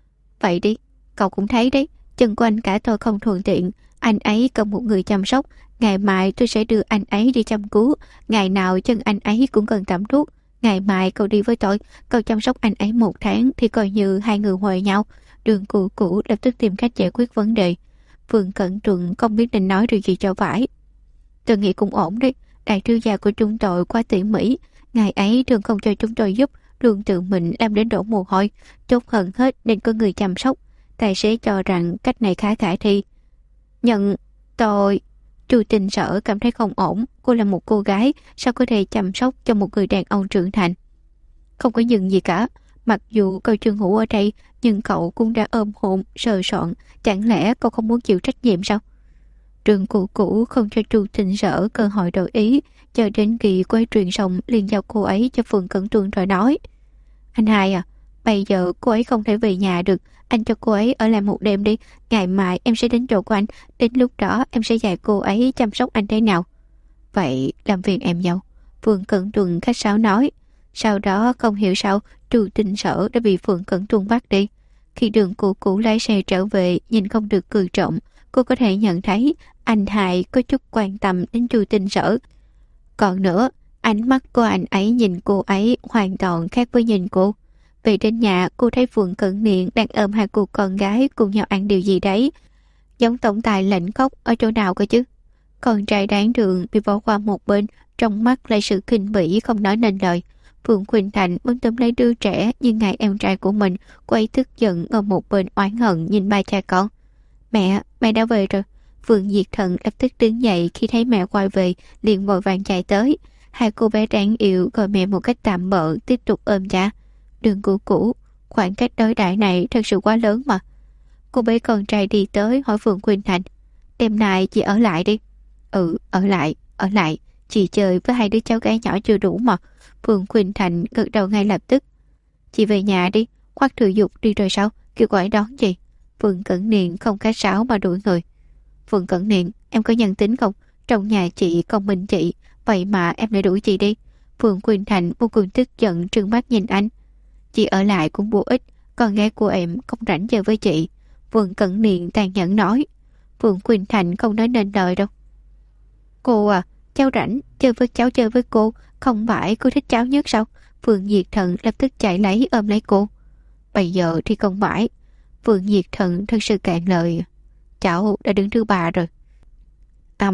Vậy đi, cậu cũng thấy đấy, chân của anh cả tôi không thuận tiện, anh ấy cần một người chăm sóc. Ngày mai tôi sẽ đưa anh ấy đi chăm cứu. Ngày nào chân anh ấy cũng cần tắm thuốc. Ngày mai cậu đi với tôi, cậu chăm sóc anh ấy 1 tháng thì coi như hai người hòa nhau. Đường Cụ Cụ lập tức tìm cách giải quyết vấn đề. Vương Cẩn Tuần không biết nên nói điều gì cho phải. Tôi nghĩ cũng ổn đấy. Đại thiếu gia của chúng tôi quá tỉ mỉ. Ngày ấy thường không cho chúng tôi giúp, luôn tự mình làm đến đổ mồ hôi. Tốt hơn hết nên có người chăm sóc. Tài xế cho rằng cách này khá khả thi. Nhưng tôi... Chu Tinh Sở cảm thấy không ổn. Cô là một cô gái, sao có thể chăm sóc cho một người đàn ông trưởng thành? Không có dừng gì cả. Mặc dù cậu Trương Hữu ở đây, nhưng cậu cũng đã ôm hôn, sờ soạn. Chẳng lẽ cậu không muốn chịu trách nhiệm sao? Trường Cụ Cụ không cho Chu Tinh Sở cơ hội đổi ý, chờ đến khi quay truyền xong liền giao cô ấy cho Phượng Cẩn Tuần rồi nói. Anh hai à, bây giờ cô ấy không thể về nhà được, anh cho cô ấy ở lại 1 đêm đi, ngày mai em sẽ đến chỗ của anh, đến lúc đó em sẽ dạy cô ấy chăm sóc anh thế nào. Vậy làm phiền em nhau. Phượng Cẩn Tuần khách sáo nói. Sau đó không hiểu sao Chu Tinh Sở đã bị Phượng Cẩn Tuần bắt đi. Khi Đường Cụ Cụ lái xe trở về, nhìn không được cười trộm, cô có thể nhận thấy anh hai có chút quan tâm đến Chu Tinh Sở. Còn nữa, ánh mắt của anh ấy nhìn cô ấy hoàn toàn khác với nhìn cô. Về đến nhà, cô thấy Phượng Cẩn Niên đang ôm hai cô con gái cùng nhau ăn điều gì đấy. Giống tổng tài lạnh khóc ở chỗ nào cơ chứ? Con trai đáng thương bị bỏ qua một bên, trong mắt lại sự khinh bỉ không nói nên lời. Phượng Khuynh Thành muốn tóm lấy đứa trẻ, nhưng ngài em trai của mình, cô ấy tức giận ở một bên oán hận nhìn ba cha con. Mẹ đã về rồi. Phượng Diệt Thần lập tức đứng dậy khi thấy mẹ quay về, liền vội vàng chạy tới. Hai cô bé đáng yêu gọi mẹ một cách tạm bợ, tiếp tục ôm cha. Đường Cụ Cụ, khoảng cách đối đãi này thật sự quá lớn mà. Cô bé con trai đi tới hỏi Phượng Khuynh Thành. Đêm nay chị ở lại đi. Ừ, ở lại. Chị chơi với hai đứa cháu gái nhỏ chưa đủ mà. Phượng Khuynh Thành gật đầu ngay lập tức. Chị về nhà đi. Khoác Thừa Dục đi rồi sao? Kêu gọi đón chị. Phượng Cẩn Niên không khách sáo mà đuổi người. Phượng Cẩn Niên, em có nhân tính không? Trong nhà chị còn mình chị, vậy mà em lại đuổi chị đi. Phượng Khuynh Thành vô cùng tức giận trừng mắt nhìn anh. Chị ở lại cũng vô ích, con gái của em không rảnh chơi với chị. Phượng Cẩn Niên tàn nhẫn nói. Phượng Khuynh Thành không nói nên lời đâu. Cô à, cháu rảnh, chơi với cháu chơi với cô, không phải cô thích cháu nhất sao? Phượng Diệt Thần lập tức chạy lấy ôm lấy cô. Bây giờ thì không phải. Phượng Diệt Thần thật sự cạn lời. Cháu đã đứng thứ 3 rồi.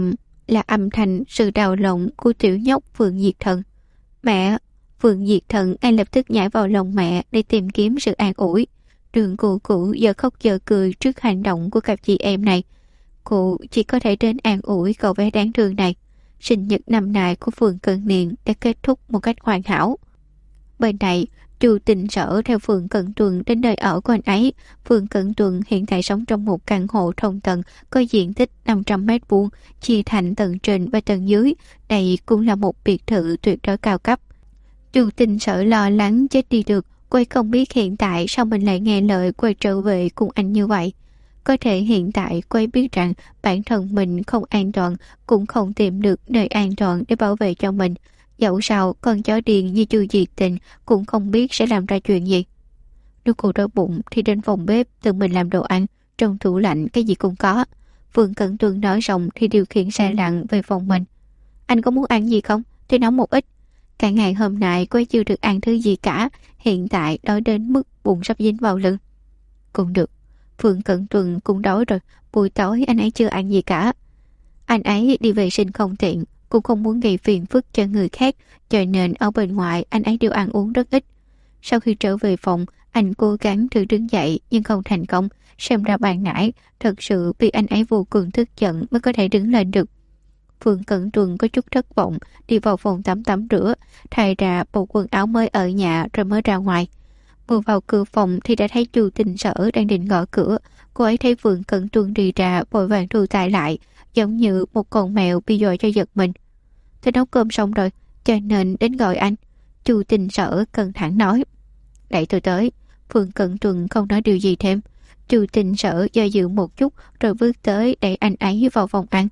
là âm thanh sự đau lòng của tiểu nhóc Phượng Diệt Thần. Mẹ! Phượng Diệt Thần ngay lập tức nhảy vào lòng mẹ để tìm kiếm sự an ủi. Đường cụ cụ giờ khóc giờ cười trước hành động của cặp chị em này. Cụ chỉ có thể đến an ủi cậu bé đáng thương này. Sinh nhật năm nay của Phượng Cận Niên đã kết thúc một cách hoàn hảo. Bên này, Chu Tình Sở theo Phượng Cận Tuần đến nơi ở của anh ấy. Phượng Cận Tuần hiện tại sống trong một căn hộ thông tầng có diện tích 500 mét vuông, chia thành tầng trên và tầng dưới. Đây cũng là một biệt thự tuyệt đối cao cấp. Chu Tình Sở lo lắng chết đi được. Cô ấy không biết hiện tại sao mình lại nghe lời quay trở về cùng anh như vậy. Có thể hiện tại cô ấy biết rằng bản thân mình không an toàn, cũng không tìm được nơi an toàn để bảo vệ cho mình. Dẫu sao con chó điên như Chu Diệt Tình cũng không biết sẽ làm ra chuyện gì. Nếu cô đói bụng thì đến phòng bếp tự mình làm đồ ăn, trong tủ lạnh cái gì cũng có. Phương Cẩn Tuân nói xong thì điều khiển xe lặng về phòng mình. Anh có muốn ăn gì không? Tôi nấu một ít. Cả ngày hôm nay cô ấy chưa được ăn thứ gì cả, hiện tại đói đến mức bụng sắp dính vào lưng. Cũng được, Phương Cẩn Tuân cũng đói rồi, buổi tối anh ấy chưa ăn gì cả. Anh ấy đi vệ sinh không tiện, cũng không muốn gây phiền phức cho người khác, cho nên ở bên ngoài anh ấy đều ăn uống rất ít. Sau khi trở về phòng, anh cố gắng thử đứng dậy nhưng không thành công, xem ra ban nãy thật sự vì anh ấy vô cùng tức giận mới có thể đứng lên được. Phương Cẩn Tuần có chút thất vọng, đi vào phòng tắm rửa, thay ra bộ quần áo mới ở nhà rồi mới ra ngoài. Vừa vào cửa phòng thì đã thấy Chu Tình Sở đang định gõ cửa. Cô ấy thấy Phương Cẩn Tuần đi ra vội vàng thu tay lại, giống như một con mèo bị dọa cho giật mình. Tôi nấu cơm xong rồi, cho nên đến gọi anh. Chu Tình Sở căng thẳng nói. Đẩy tôi tới. Phương Cẩn Tuần không nói điều gì thêm. Chu Tình Sở do dự một chút rồi bước tới đẩy anh ấy vào phòng ăn.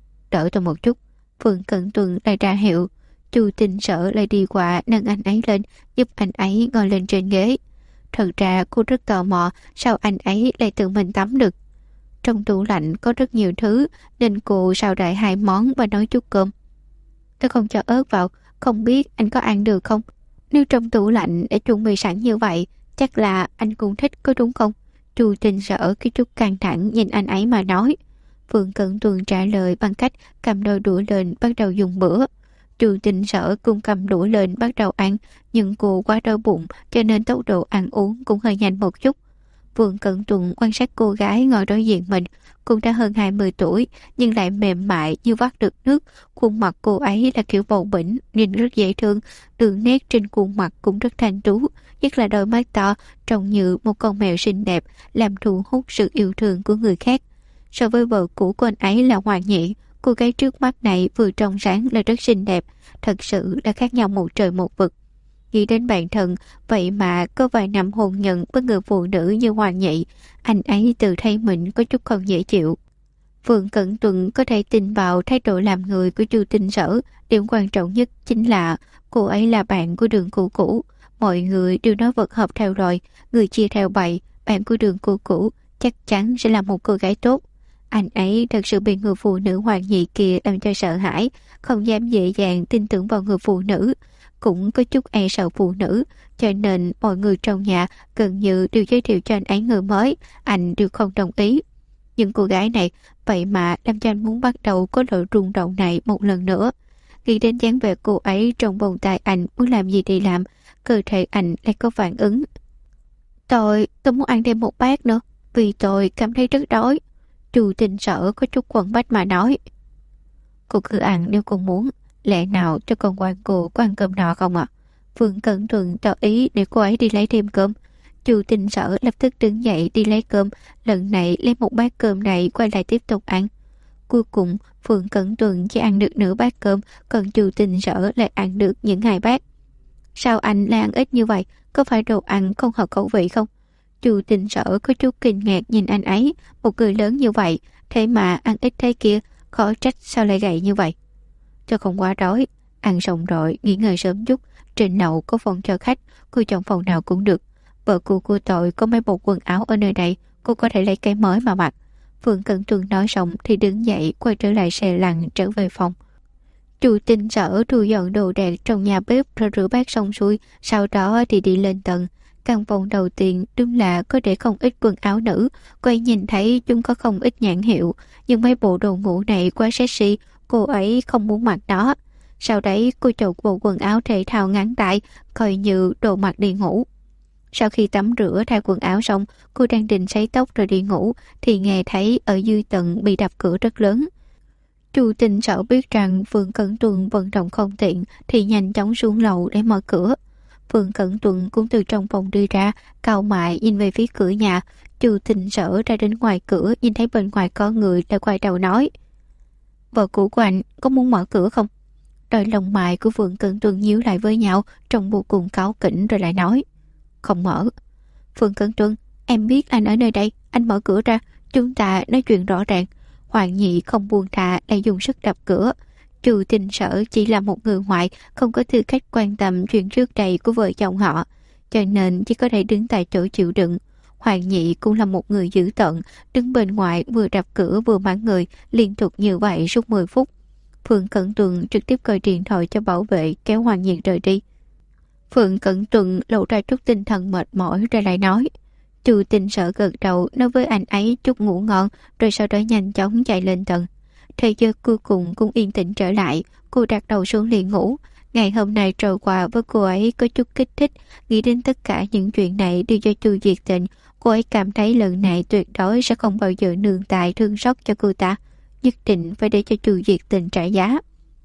Đỡ tôi một chút. Phương Cẩn Tuần lại ra hiệu. Chu Tình Sở lại đi qua nâng anh ấy lên, giúp anh ấy ngồi lên trên ghế. Thật ra cô rất tò mò sao anh ấy lại tự mình tắm được. Trong tủ lạnh có rất nhiều thứ nên cô xào đại 2 món và nấu chút cơm. Tôi không cho ớt vào, không biết anh có ăn được không? Nếu trong tủ lạnh đã chuẩn bị sẵn như vậy, chắc là anh cũng thích có đúng không? Chu Tình Sở cái chút căng thẳng nhìn anh ấy mà nói. Phương Cẩn Tuần trả lời bằng cách cầm đôi đũa lên bắt đầu dùng bữa. Chu Tình Sở cũng cầm đũa lên bắt đầu ăn, nhưng cô quá đói bụng cho nên tốc độ ăn uống cũng hơi nhanh một chút. Phương Cẩn Tuần quan sát cô gái ngồi đối diện mình, cũng đã hơn 20 tuổi nhưng lại mềm mại như vắt được nước. Khuôn mặt cô ấy là kiểu bầu bĩnh, nhìn rất dễ thương, đường nét trên khuôn mặt cũng rất thanh tú, nhất là đôi mắt to trông như một con mèo xinh đẹp, làm thu hút sự yêu thương của người khác. So với vợ cũ của anh ấy là Hoàng Nhị, cô gái trước mắt này vừa trong sáng là rất xinh đẹp, thật sự là khác nhau một trời một vực. Nghĩ đến bản thân, vậy mà có vài năm hôn nhân với người phụ nữ như Hoàng Nhị, anh ấy tự thấy mình có chút không dễ chịu. Phương Cẩn Tuần có thể tin vào thái độ làm người của Chu Tình Sở, điểm quan trọng nhất chính là cô ấy là bạn của Đường Cũ Cũ. Mọi người đều nói vật hợp theo đòi, người chia theo bầy, bạn của Đường Cũ Cũ chắc chắn sẽ là một cô gái tốt. Anh ấy thật sự bị người phụ nữ Hoàng Nhị kia làm cho sợ hãi, không dám dễ dàng tin tưởng vào người phụ nữ, cũng có chút e sợ phụ nữ, cho nên mọi người trong nhà gần như đều giới thiệu cho anh ấy người mới, anh đều không đồng ý. Nhưng cô gái này vậy mà làm cho anh muốn bắt đầu có loại rung động này một lần nữa. Nghĩ đến dáng vẻ cô ấy trong vòng tay anh muốn làm gì thì làm, cơ thể anh lại có phản ứng. Tôi muốn ăn thêm một bát nữa, vì tôi cảm thấy rất đói. Chu Tình Sở có chút quẩn bách mà nói. Cô cứ ăn nếu cô muốn, lẽ nào cho con quan cô có ăn cơm nọ không ạ? Phương Cẩn Thuận tỏ ý để cô ấy đi lấy thêm cơm. Chu Tình Sở lập tức đứng dậy đi lấy cơm, lần này lấy một bát cơm này quay lại tiếp tục ăn. Cuối cùng Phương Cẩn Thuận chỉ ăn được nửa bát cơm, còn Chu Tình Sở lại ăn được những 2 bát. Sao anh lại ăn ít như vậy? Có phải đồ ăn không hợp khẩu vị không? Chu Tình Sở có chút kinh ngạc nhìn anh ấy, một người lớn như vậy, thế mà ăn ít thế kia, khó trách sao lại gầy như vậy. Cho không quá đói, ăn xong rồi nghỉ ngơi sớm chút, trên lầu có phòng cho khách, cô chọn phòng nào cũng được. Vợ của tội có mấy bộ quần áo ở nơi đây, cô có thể lấy cái mới mà mặc. Phương Cẩn Tuần nói xong thì đứng dậy quay trở lại xe lăn trở về phòng. Chu Tình Sở thu dọn đồ đạc trong nhà bếp rồi rửa bát xong xuôi, sau đó thì đi lên tầng. Căn phòng đầu tiên đúng là có để không ít quần áo nữ, cô ấy nhìn thấy chúng có không ít nhãn hiệu, nhưng mấy bộ đồ ngủ này quá sexy, cô ấy không muốn mặc nó. Sau đấy cô chọn bộ quần áo thể thao ngắn tay, coi như đồ mặc đi ngủ. Sau khi tắm rửa thay quần áo xong, cô đang định sấy tóc rồi đi ngủ, thì nghe thấy ở dưới tầng bị đập cửa rất lớn. Chu Tinh Sở biết rằng Phương Cẩn Tuần vận động không tiện thì nhanh chóng xuống lầu để mở cửa. Phương Cẩn Tuần cũng từ trong phòng đi ra, cau mày nhìn về phía cửa nhà. Chu Tinh Sở ra đến ngoài cửa, nhìn thấy bên ngoài có người, đã quay đầu nói: "Vợ cũ của anh có muốn mở cửa không?" Đôi lông mày của Phương Cẩn Tuần nhíu lại với nhau, trông vô cùng cáu kỉnh, rồi lại nói: "Không mở." "Phương Cẩn Tuần, em biết anh ở nơi đây, anh mở cửa ra, chúng ta nói chuyện rõ ràng." Hoàng Nhị không buông tha, lại dùng sức đập cửa. Chu Tinh Sở chỉ là một người ngoại, không có tư cách quan tâm chuyện trước đây của vợ chồng họ, cho nên chỉ có thể đứng tại chỗ chịu đựng. Hoàng Nhị cũng là một người dữ tợn, đứng bên ngoài vừa đập cửa vừa mắng người, liên tục như vậy suốt 10 phút. Phương Cẩn Tuần trực tiếp gọi điện thoại cho bảo vệ, kéo Hoàng Nhị rời đi. Phương Cẩn Tuần lộ ra chút tinh thần mệt mỏi, rồi lại nói: Chu Tinh Sở gật đầu nói với anh ấy chúc ngủ ngon, rồi sau đó nhanh chóng chạy lên tầng. Thời giờ cuối cùng cũng yên tĩnh trở lại, cô đặt đầu xuống liền ngủ. Ngày hôm nay trôi qua với cô ấy có chút kích thích, nghĩ đến tất cả những chuyện này đều do Chu Diệt Tình. Cô ấy cảm thấy lần này tuyệt đối sẽ không bao giờ nương tay thương xót cho cô ta, nhất định phải để cho Chu Diệt Tình trả giá.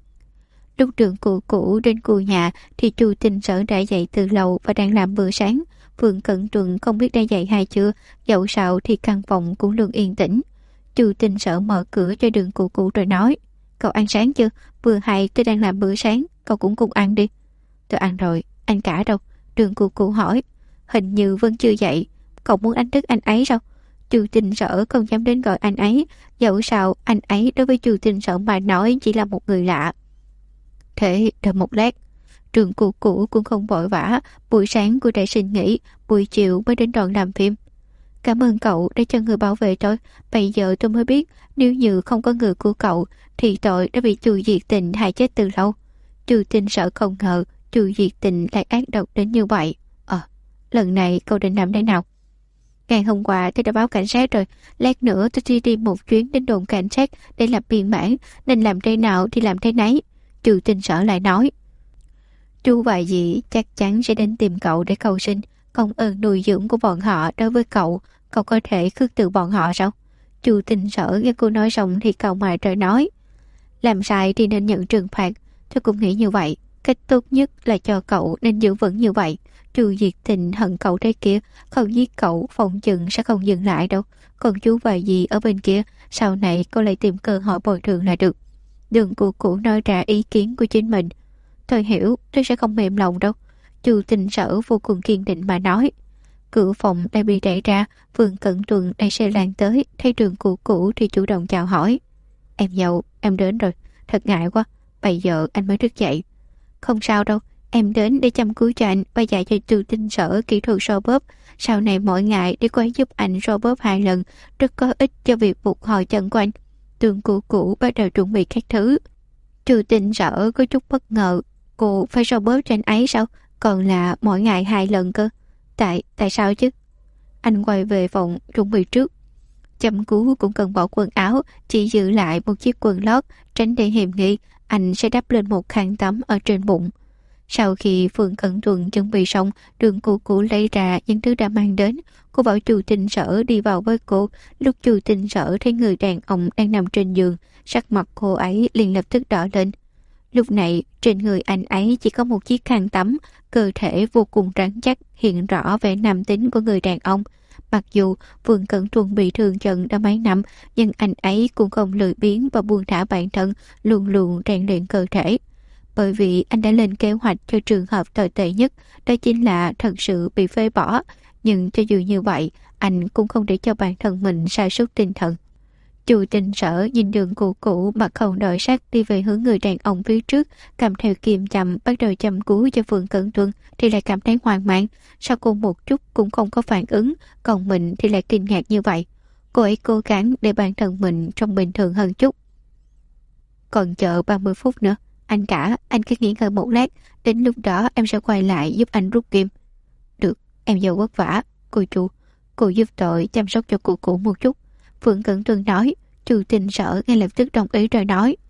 Lúc Đường Cũ Cũ đến khu nhà thì Chu Tinh Sở đã dậy từ lâu và đang làm bữa sáng. Phương Cẩn Tuần không biết đã dậy hay chưa, dẫu sao thì căn phòng cũng luôn yên tĩnh. Chu Tinh Sở mở cửa cho Đường Cũ Cũ rồi nói: "Cậu ăn sáng chưa? Vừa hay tôi đang làm bữa sáng, cậu cũng cùng ăn đi." "Tôi ăn rồi, anh cả đâu?" Đường Cũ Cũ hỏi. "Hình như vẫn chưa dậy. Cậu muốn đánh thức anh ấy sao?" Chu Tinh Sở không dám đến gọi anh ấy, dẫu sao anh ấy đối với Chu Tinh Sở mà nói chỉ là một người lạ. "Thế đợi một lát." Đường Cũ Cũ cũng không vội vã, buổi sáng cô đã xin nghỉ, buổi chiều mới đến đoàn làm phim. "Cảm ơn cậu đã cho người bảo vệ tôi, bây giờ tôi mới biết nếu như không có người của cậu thì tôi đã bị Chu Diệt Tình hại chết từ lâu." Chu Tinh Sở không ngờ Chu Diệt Tình lại ác độc đến như vậy. Lần này cậu định làm thế nào?" "Ngày hôm qua tôi đã báo cảnh sát rồi, lát nữa tôi sẽ đi một chuyến đến đồn cảnh sát để làm biên bản, nên làm thế nào thì làm thế nấy." Chu Tinh Sở lại nói. "Chu Vài Dĩ chắc chắn sẽ đến tìm cậu để cầu xin công ơn nuôi dưỡng của bọn họ đối với cậu, cậu có thể khước từ bọn họ sao?" Chu Tinh Sở nghe cô nói xong thì cậu mày trời nói: "Làm sai thì nên nhận trừng phạt, tôi cũng nghĩ như vậy, cách tốt nhất là cho cậu nên giữ vững như vậy. Chu Diệt Tình hận cậu đấy kia, không giết cậu phòng chừng sẽ không dừng lại đâu, còn chú Vài Dĩ ở bên kia, sau này cô lại tìm cơ hội bồi thường là được." Đường Cũ Cũ nói ra ý kiến của chính mình. "Tôi hiểu, tôi sẽ không mềm lòng đâu." Chu Tinh Sở vô cùng kiên định mà nói. Cửa phòng đã bị đẩy ra, Phương Cẩn Tuần đẩy xe lan tới, thấy Đường Cũ Cũ thì chủ động chào hỏi. "Em dâu, em đến rồi, thật ngại quá, bây giờ anh mới thức dậy." "Không sao đâu, em đến để chăm cứu cho anh và dạy cho Chu Tinh Sở kỹ thuật xoa bóp. Sau này mỗi ngày để cô ấy giúp anh xoa bóp 2 lần, rất có ích cho việc phục hồi chân của anh." Đường Cũ Cũ bắt đầu chuẩn bị các thứ. Chu Tinh Sở có chút bất ngờ, cô phải xoa bóp cho anh ấy sao? Còn là mỗi ngày 2 lần cơ. Tại sao chứ? Anh quay về phòng chuẩn bị trước. Chăm cứu cũng cần bỏ quần áo, chỉ giữ lại một chiếc quần lót, tránh để hiềm nghi. Anh sẽ đắp lên một khăn tắm ở trên bụng. Sau khi Phương Cẩn Tuần chuẩn bị xong, Đường Cũ Cũ lấy ra những thứ đã mang đến. Cô bảo Chu Tinh Sở đi vào với cô. Lúc Chu Tinh Sở thấy người đàn ông đang nằm trên giường, sắc mặt cô ấy liền lập tức đỏ lên. Lúc này trên người anh ấy chỉ có một chiếc khăn tắm, cơ thể vô cùng rắn chắc, hiện rõ vẻ nam tính của người đàn ông. Mặc dù Phương Cẩn Tuần bị thương chân đã mấy năm, nhưng anh ấy cũng không lười biếng và buông thả bản thân, luôn luôn rèn luyện cơ thể. Bởi vì anh đã lên kế hoạch cho trường hợp tồi tệ nhất, đó chính là thật sự bị phế bỏ. Nhưng cho dù như vậy, anh cũng không để cho bản thân mình sa sút tinh thần. Chu Tinh Sở nhìn Đường Cũ Cũ mặt không đổi sắc đi về hướng người đàn ông phía trước, cầm theo kim châm bắt đầu châm cứu cho Phương Cẩn Tuần thì lại cảm thấy hoang mang. Sao cô một chút cũng không có phản ứng, còn mình thì lại kinh ngạc như vậy. Cô ấy cố gắng để bản thân mình trông bình thường hơn chút. "Còn chờ 30 phút nữa. Anh cả, anh cứ nghỉ ngơi một lát, đến lúc đó em sẽ quay lại giúp anh rút kim." "Được, em dâu vất vả. Cô Chu, cô giúp tôi chăm sóc cho cụ cũ một chút." Phương Cẩn Tuần nói. Chu Tinh Sở ngay lập tức đồng ý rồi nói: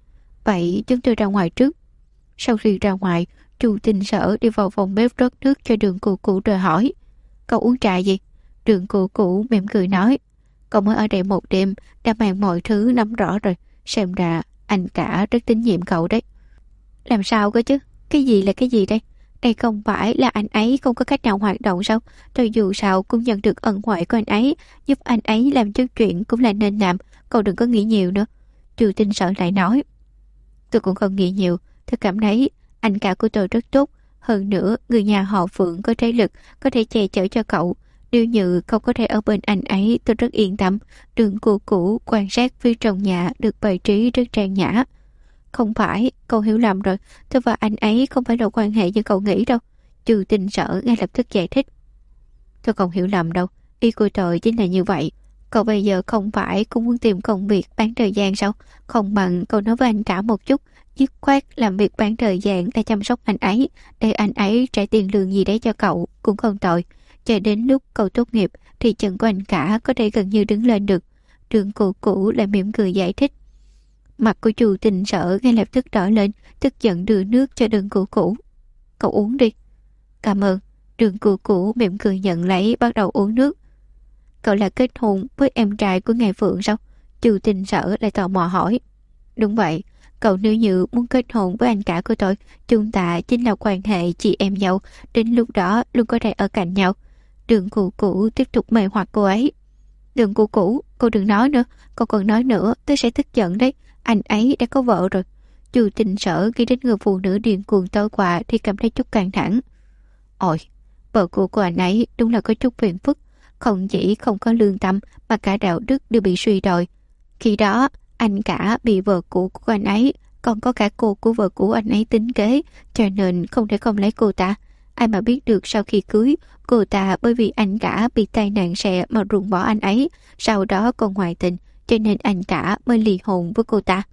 Vậy chúng tôi ra ngoài trước. Sau khi ra ngoài, Chu Tinh Sở đi vào phòng bếp rót nước cho Đường Cụ Cụ rồi hỏi: Cậu uống trà gì? Đường Cụ Cụ mỉm cười nói: Cậu mới ở đây một đêm đã mang mọi thứ nắm rõ rồi. Xem ra anh cả rất tín nhiệm cậu đấy. Làm sao cơ chứ? Cái gì là cái gì đây? Đây không phải là anh ấy không có cách nào hoạt động sao? Tôi dù sao cũng nhận được ân huệ của anh ấy, giúp anh ấy làm chút chuyện cũng là nên làm. Cậu đừng có nghĩ nhiều nữa. Chu Tinh Sở lại nói: Tôi cũng không nghĩ nhiều. Tôi cảm thấy anh cả của tôi rất tốt. Hơn nữa, người nhà họ Phượng có thế lực, có thể che chở cho cậu. Nếu như cậu có thể ở bên anh ấy, tôi rất yên tâm. Đường Cụ Cụ quan sát phía trong nhà được bày trí rất trang nhã. Không phải, cậu hiểu lầm rồi. Tôi và anh ấy không phải là quan hệ như cậu nghĩ đâu. Chu Tinh Sở ngay lập tức giải thích. Tôi không hiểu lầm đâu. Ý của tôi chính là như vậy. Cậu bây giờ không phải cũng muốn tìm công việc bán thời gian sao? Không bằng cậu nói với anh cả một chút. Dứt khoát làm việc bán thời gian để chăm sóc anh ấy, để anh ấy trả tiền lương gì đấy cho cậu cũng không tội. Chờ đến lúc cậu tốt nghiệp thì chân của anh cả có thể gần như đứng lên được. Đường Cụ Cụ lại mỉm cười giải thích. Mặt của Chu Tinh Sở ngay lập tức đỏ lên, tức giận đưa nước cho Đường Cụ Cụ. Cậu uống đi. Cảm ơn. Đường Cụ Cụ mỉm cười nhận lấy, bắt đầu uống nước. Cậu là kết hôn với em trai của ngài Phượng sao? Chu Tinh Sở lại tò mò hỏi. Đúng vậy. Cậu nếu như muốn kết hôn với anh cả của tôi, chúng ta chính là quan hệ chị em nhau, đến lúc đó luôn có thể ở cạnh nhau. Đường Cụ Cụ tiếp tục mê hoặc cô ấy. Đường Cụ Cụ, cô đừng nói nữa, cậu còn nói nữa tôi sẽ tức giận đấy. Anh ấy đã có vợ rồi. Chu Tinh Sở khi đến người phụ nữ điên cuồng tối qua thì cảm thấy chút căng thẳng. Ôi, vợ của anh ấy đúng là có chút phiền phức. Không chỉ không có lương tâm mà cả đạo đức đều bị suy đồi. Khi đó anh cả bị vợ cũ của anh ấy, còn có cả cô của vợ cũ anh ấy tính kế, cho nên không thể không lấy cô ta. Ai mà biết được sau khi cưới, cô ta bởi vì anh cả bị tai nạn xe mà ruồng bỏ anh ấy, sau đó còn ngoại tình, cho nên anh cả mới ly hôn với cô ta.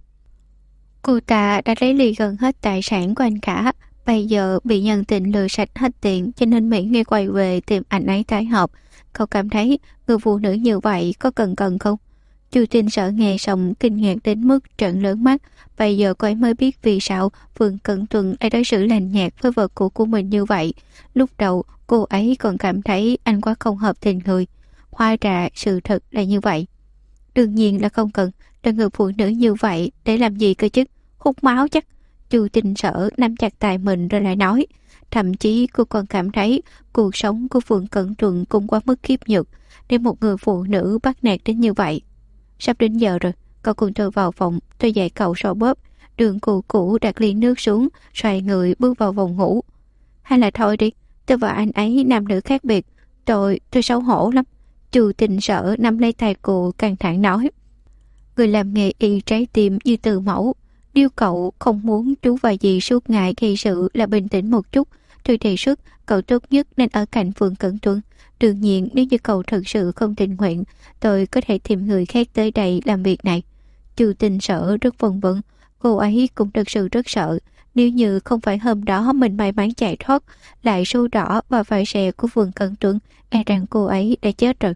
Cô ta đã lấy đi gần hết tài sản của anh cả, bây giờ bị nhân tình lừa sạch hết tiền, cho nên Mỹ nghe quay về tìm anh ấy tái hợp. Cậu cảm thấy người phụ nữ như vậy có cần không? Chu Tinh Sở nghe xong kinh ngạc đến mức trợn lớn mắt. Bây giờ cô ấy mới biết vì sao Phương Cận Tuần lại đối xử lạnh nhạt với vợ cũ của mình như vậy. Lúc đầu cô ấy còn cảm thấy anh quá không hợp tình người. Hóa ra sự thật là như vậy. Đương nhiên là không cần. Là người phụ nữ như vậy để làm gì cơ chứ? Hút máu chắc. Chu Tinh Sở nắm chặt tay mình rồi lại nói. Thậm chí cô còn cảm thấy cuộc sống của Phương Cận Tuần cũng quá mức khiếp nhược để một người phụ nữ bắt nạt đến như vậy. Sắp đến giờ rồi, cậu cùng tôi vào phòng, tôi dạy cậu so bóp. Đường Cụ Cụ đặt ly nước xuống, xoay người bước vào phòng ngủ. Hay là thôi đi, tôi và anh ấy nam nữ khác biệt, tôi xấu hổ lắm. Chu Tinh Sở nắm lấy tay cô căng thẳng nói. Người làm nghề y trái tim như từ mẫu, nếu cậu không muốn chú và dì suốt ngày gây sự là bình tĩnh một chút, tôi đề xuất cậu tốt nhất nên ở cạnh Phương Cận Tuần. Đương nhiên nếu như cậu thật sự không tình nguyện, tôi có thể tìm người khác tới đây làm việc này. Chu Tinh Sở rất vân vân, cô ấy cũng thật sự rất sợ. Nếu như không phải hôm đó mình may mắn chạy thoát, lại số đỏ và vài xe của Phương Cận Tuần, e rằng cô ấy đã chết rồi.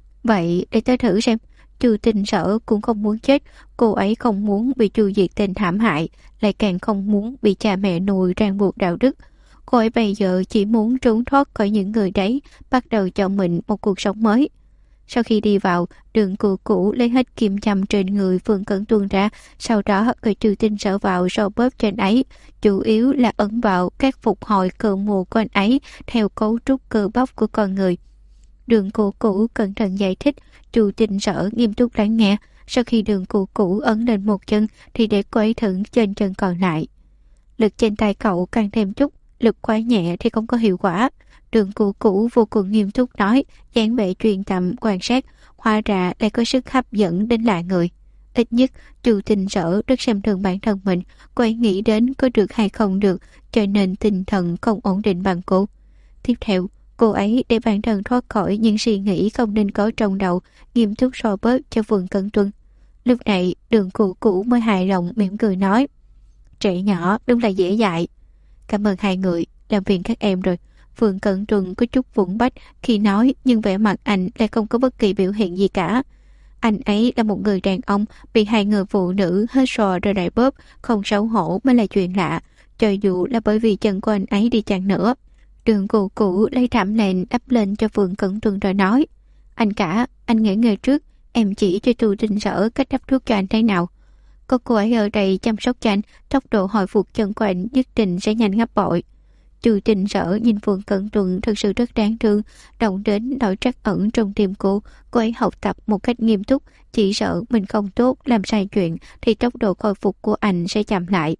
Vậy để tôi thử xem. Chu Tinh Sở cũng không muốn chết, cô ấy không muốn bị Chu Diệt Tình thảm hại, lại càng không muốn bị cha mẹ nuôi ràng buộc đạo đức. Cô ấy bây giờ chỉ muốn trốn thoát khỏi những người đấy, bắt đầu cho mình một cuộc sống mới. Sau khi đi vào, Đường Cụ Cụ lấy hết kim châm trên người Phương Cẩn Tuân ra, sau đó gọi Chu Tinh Sở vào so bóp trên ấy, chủ yếu là ấn vào các phục hồi cơ mô của anh ấy theo cấu trúc cơ bắp của con người. Đường Cụ Cụ cẩn thận giải thích, Chu Tinh Sở nghiêm túc lắng nghe. Sau khi Đường Cụ Cụ ấn lên một chân thì để cô ấy thử trên chân còn lại. Lực trên tay cậu càng thêm chút, lực quá nhẹ thì không có hiệu quả. Đường Cụ Cụ vô cùng nghiêm túc nói, dáng vẻ truyền tầm quan sát, hóa ra lại có sức hấp dẫn đến lạ người. Ít nhất, Chu Tinh Sở rất xem thường bản thân mình, cô ấy nghĩ đến có được hay không được, cho nên tinh thần không ổn định bằng cô. Tiếp theo, cô ấy để bản thân thoát khỏi những suy nghĩ không nên có trong đầu, nghiêm túc so bóp cho Phương Cẩn Tuân. Lúc này, Đường Cụ Cụ mới hài lòng mỉm cười nói, trẻ nhỏ đúng là dễ dạy. Cảm ơn hai người, làm phiền các em rồi. Phương Cẩn Tuân có chút vũng bách khi nói, nhưng vẻ mặt anh lại không có bất kỳ biểu hiện gì cả. Anh ấy là một người đàn ông bị hai người phụ nữ hết sò rồi đại bóp, không xấu hổ mới là chuyện lạ, cho dù là bởi vì chân của anh ấy đi chăng nữa. Đường Cụ Cụ lấy thảm lệnh đắp lên cho Vương Cẩn Tuân rồi nói: Anh cả, anh nghỉ ngơi trước, em chỉ cho Chu Tinh Sở cách đắp thuốc cho anh thế nào. Có cô ấy ở đây chăm sóc cho anh, tốc độ hồi phục chân của anh nhất định sẽ nhanh gấp bội. Chu Tinh Sở nhìn Vương Cẩn Tuân thật sự rất đáng thương, động đến nỗi trắc ẩn trong tim cô ấy học tập một cách nghiêm túc, chỉ sợ mình không tốt làm sai chuyện thì tốc độ hồi phục của anh sẽ chậm lại.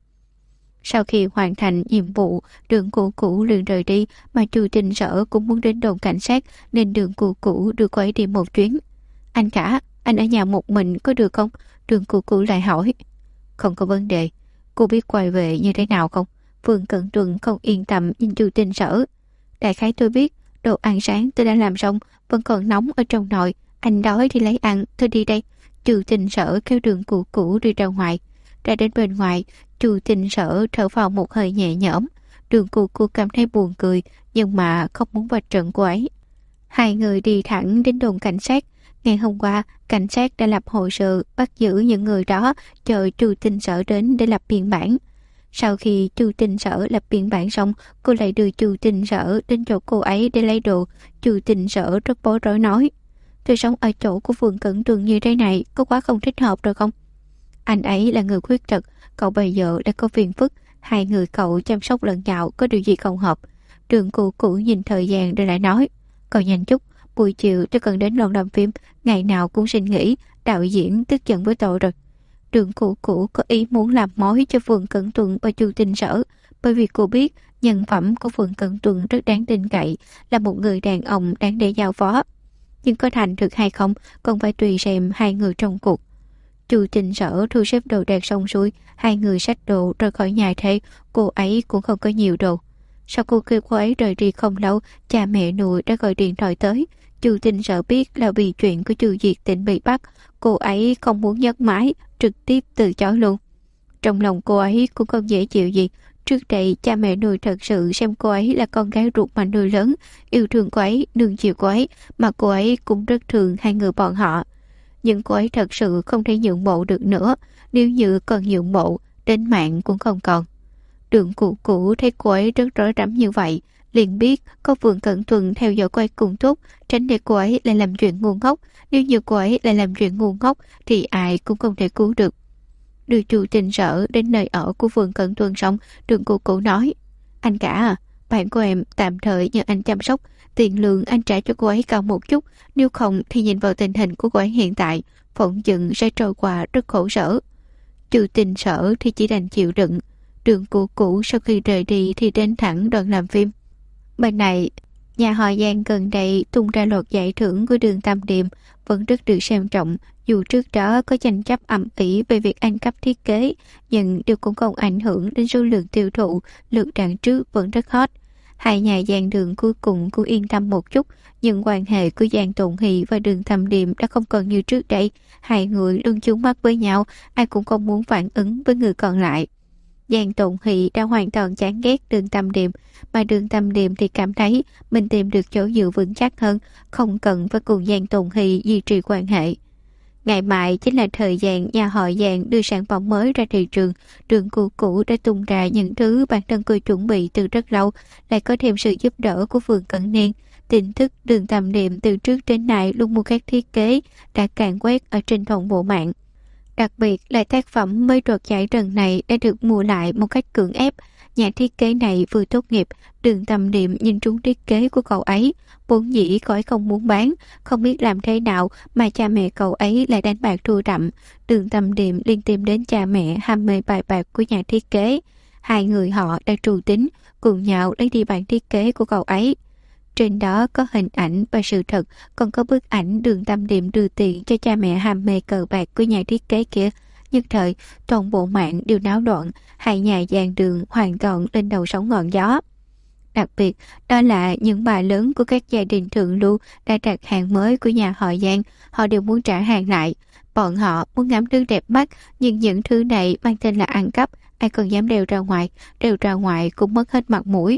Sau khi hoàn thành nhiệm vụ, Đường Cụ Cụ liền rời đi, mà Chu Tinh Sở cũng muốn đến đồn cảnh sát nên Đường Cụ Cụ đưa cô ấy đi một chuyến. Anh cả, anh ở nhà một mình có được không? Đường Cụ Cụ lại hỏi. Không có vấn đề, cô biết quay về như thế nào không? Vương Cẩn Tuân không yên tâm nhìn Chu Tinh Sở. Đại khái tôi biết, đồ ăn sáng tôi đã làm xong, vẫn còn nóng ở trong nồi, anh đói thì lấy ăn, thôi đi đây. Chu Tinh Sở kêu Đường Cụ Cụ đi ra ngoài. Ra đến bên ngoài, Chu Tinh Sở thở vào một hơi nhẹ nhõm. Đường Cụ Cụ cảm thấy buồn cười, nhưng mà không muốn vạch trần cô ấy. Hai người đi thẳng đến đồn cảnh sát. Ngày hôm qua, cảnh sát đã lập hồ sơ bắt giữ những người đó, chờ Chu Tinh Sở đến để lập biên bản. Sau khi Chu Tinh Sở lập biên bản xong, cô lại đưa Chu Tinh Sở đến chỗ cô ấy để lấy đồ. Chu Tinh Sở rất bối rối nói: Tôi sống ở chỗ của Vương Cẩn Tuân như thế này, có quá không thích hợp rồi không? Anh ấy là người khuyết tật, cậu bây giờ đã có phiền phức, hai người cậu chăm sóc lẫn nhau có điều gì không hợp? Đường Cụ Cụ nhìn thời gian rồi lại nói: Cậu nhanh chút, buổi chiều tôi cần đến đoàn làm phim, ngày nào cũng xin nghỉ, đạo diễn tức giận với tôi rồi. Đường Cụ Cụ có ý muốn làm mối cho Vương Cẩn Tuân và Chu Tinh Sở, bởi vì cô biết nhân phẩm của Vương Cẩn Tuân rất đáng tin cậy, là một người đàn ông đáng để giao phó. Nhưng có thành được hay không còn phải tùy xem hai người trong cuộc. Chu Tinh Sở thu xếp đồ đạc xong xuôi, hai người xách đồ rời khỏi nhà thế, cô ấy cũng không có nhiều đồ. Sau cô kêu cô ấy rời đi không lâu, cha mẹ nuôi đã gọi điện thoại tới. Chu Tinh Sở biết là vì chuyện của Chu Diệt Tịnh bị bắt, cô ấy không muốn nhắc mãi, trực tiếp từ chối luôn. Trong lòng cô ấy cũng không dễ chịu gì. Trước đây cha mẹ nuôi thật sự xem cô ấy là con gái ruột mà nuôi lớn, yêu thương cô ấy, nương chiều cô ấy, mà cô ấy cũng rất thương hai người bọn họ. Nhưng cô ấy thật sự không thể nhượng bộ được nữa, nếu như còn nhượng bộ, đến mạng cũng không còn. Đường Cụ Cụ thấy cô ấy rất rối rắm như vậy, liền biết có Vương Cẩn Tuân theo dõi cô ấy cùng tốt, tránh để cô ấy lại làm chuyện ngu ngốc. Nếu như cô ấy lại làm chuyện ngu ngốc thì ai cũng không thể cứu được. Đưa Chu Tinh Sở đến nơi ở của Vương Cẩn Tuân xong, Đường Cụ Cụ nói: Anh cả à, bạn của em tạm thời nhờ anh chăm sóc, tiền lương anh trả cho cô ấy cao một chút, nếu không thì nhìn vào tình hình của cô ấy hiện tại, phỏng chừng sẽ trôi qua rất khổ sở. Chu Tinh Sở thì chỉ đành chịu đựng. Đường Cụ Cụ sau khi rời đi thì đến thẳng đoàn làm phim. Bên này, nhà họ Giang gần đây tung ra loạt giải thưởng của Đường Tam Điềm vẫn rất được xem trọng, dù trước đó có tranh chấp ầm ĩ về việc ăn cắp thiết kế, nhưng điều cũng không ảnh hưởng đến số lượng tiêu thụ, lượt đạn trước vẫn rất hot. Hai nhà Giang Đường cuối cùng cũng yên tâm một chút, nhưng quan hệ của Giang Tồn Hỷ và Đường Tam Điềm đã không còn như trước đây. Hai người luôn chung mắt với nhau, ai cũng không muốn phản ứng với người còn lại. Giang Tồn Hỷ đã hoàn toàn chán ghét Đường Tam Điềm, mà Đường Tam Điềm thì cảm thấy mình tìm được chỗ dựa vững chắc hơn, không cần phải cùng Giang Tồn Hỷ duy trì quan hệ. Ngày mai chính là thời gian nhà họ Giang đưa sản phẩm mới ra thị trường. Đường Cụ Cụ đã tung ra những thứ bản thân cô chuẩn bị từ rất lâu, lại có thêm sự giúp đỡ của Vương Cẩn Niên. Tin tức Đường Tam Điềm từ trước đến nay luôn mua các thiết kế đã càn quét ở trên toàn bộ mạng. Đặc biệt là tác phẩm mới đoạt giải lần này đã được mua lại một cách cưỡng ép. Nhà thiết kế này vừa tốt nghiệp, Đường Tam Điềm nhìn trúng thiết kế của cậu ấy. Vốn dĩ cậu ấy không muốn bán, không biết làm thế nào mà cha mẹ cậu ấy lại đánh bạc thua đậm. Đường Tam Điềm liên tìm đến cha mẹ ham mê bài bạc của nhà thiết kế. Hai người họ đã trù tính, cùng nhau lấy đi bản thiết kế của cậu ấy. Trên đó có hình ảnh và sự thật, còn có bức ảnh Đường Tam Điềm đưa tiền cho cha mẹ ham mê cờ bạc của nhà thiết kế kia. Nhất thời, toàn bộ mạng đều náo loạn, hai nhà Giang Đường hoàn toàn lên đầu sóng ngọn gió. Đặc biệt, đó là những bà lớn của các gia đình thượng lưu đã đặt hàng mới của nhà họ Giang, họ đều muốn trả hàng lại. Bọn họ muốn ngắm thứ đẹp mắt, nhưng những thứ này mang tên là ăn cắp, ai còn dám đeo ra ngoài cũng mất hết mặt mũi.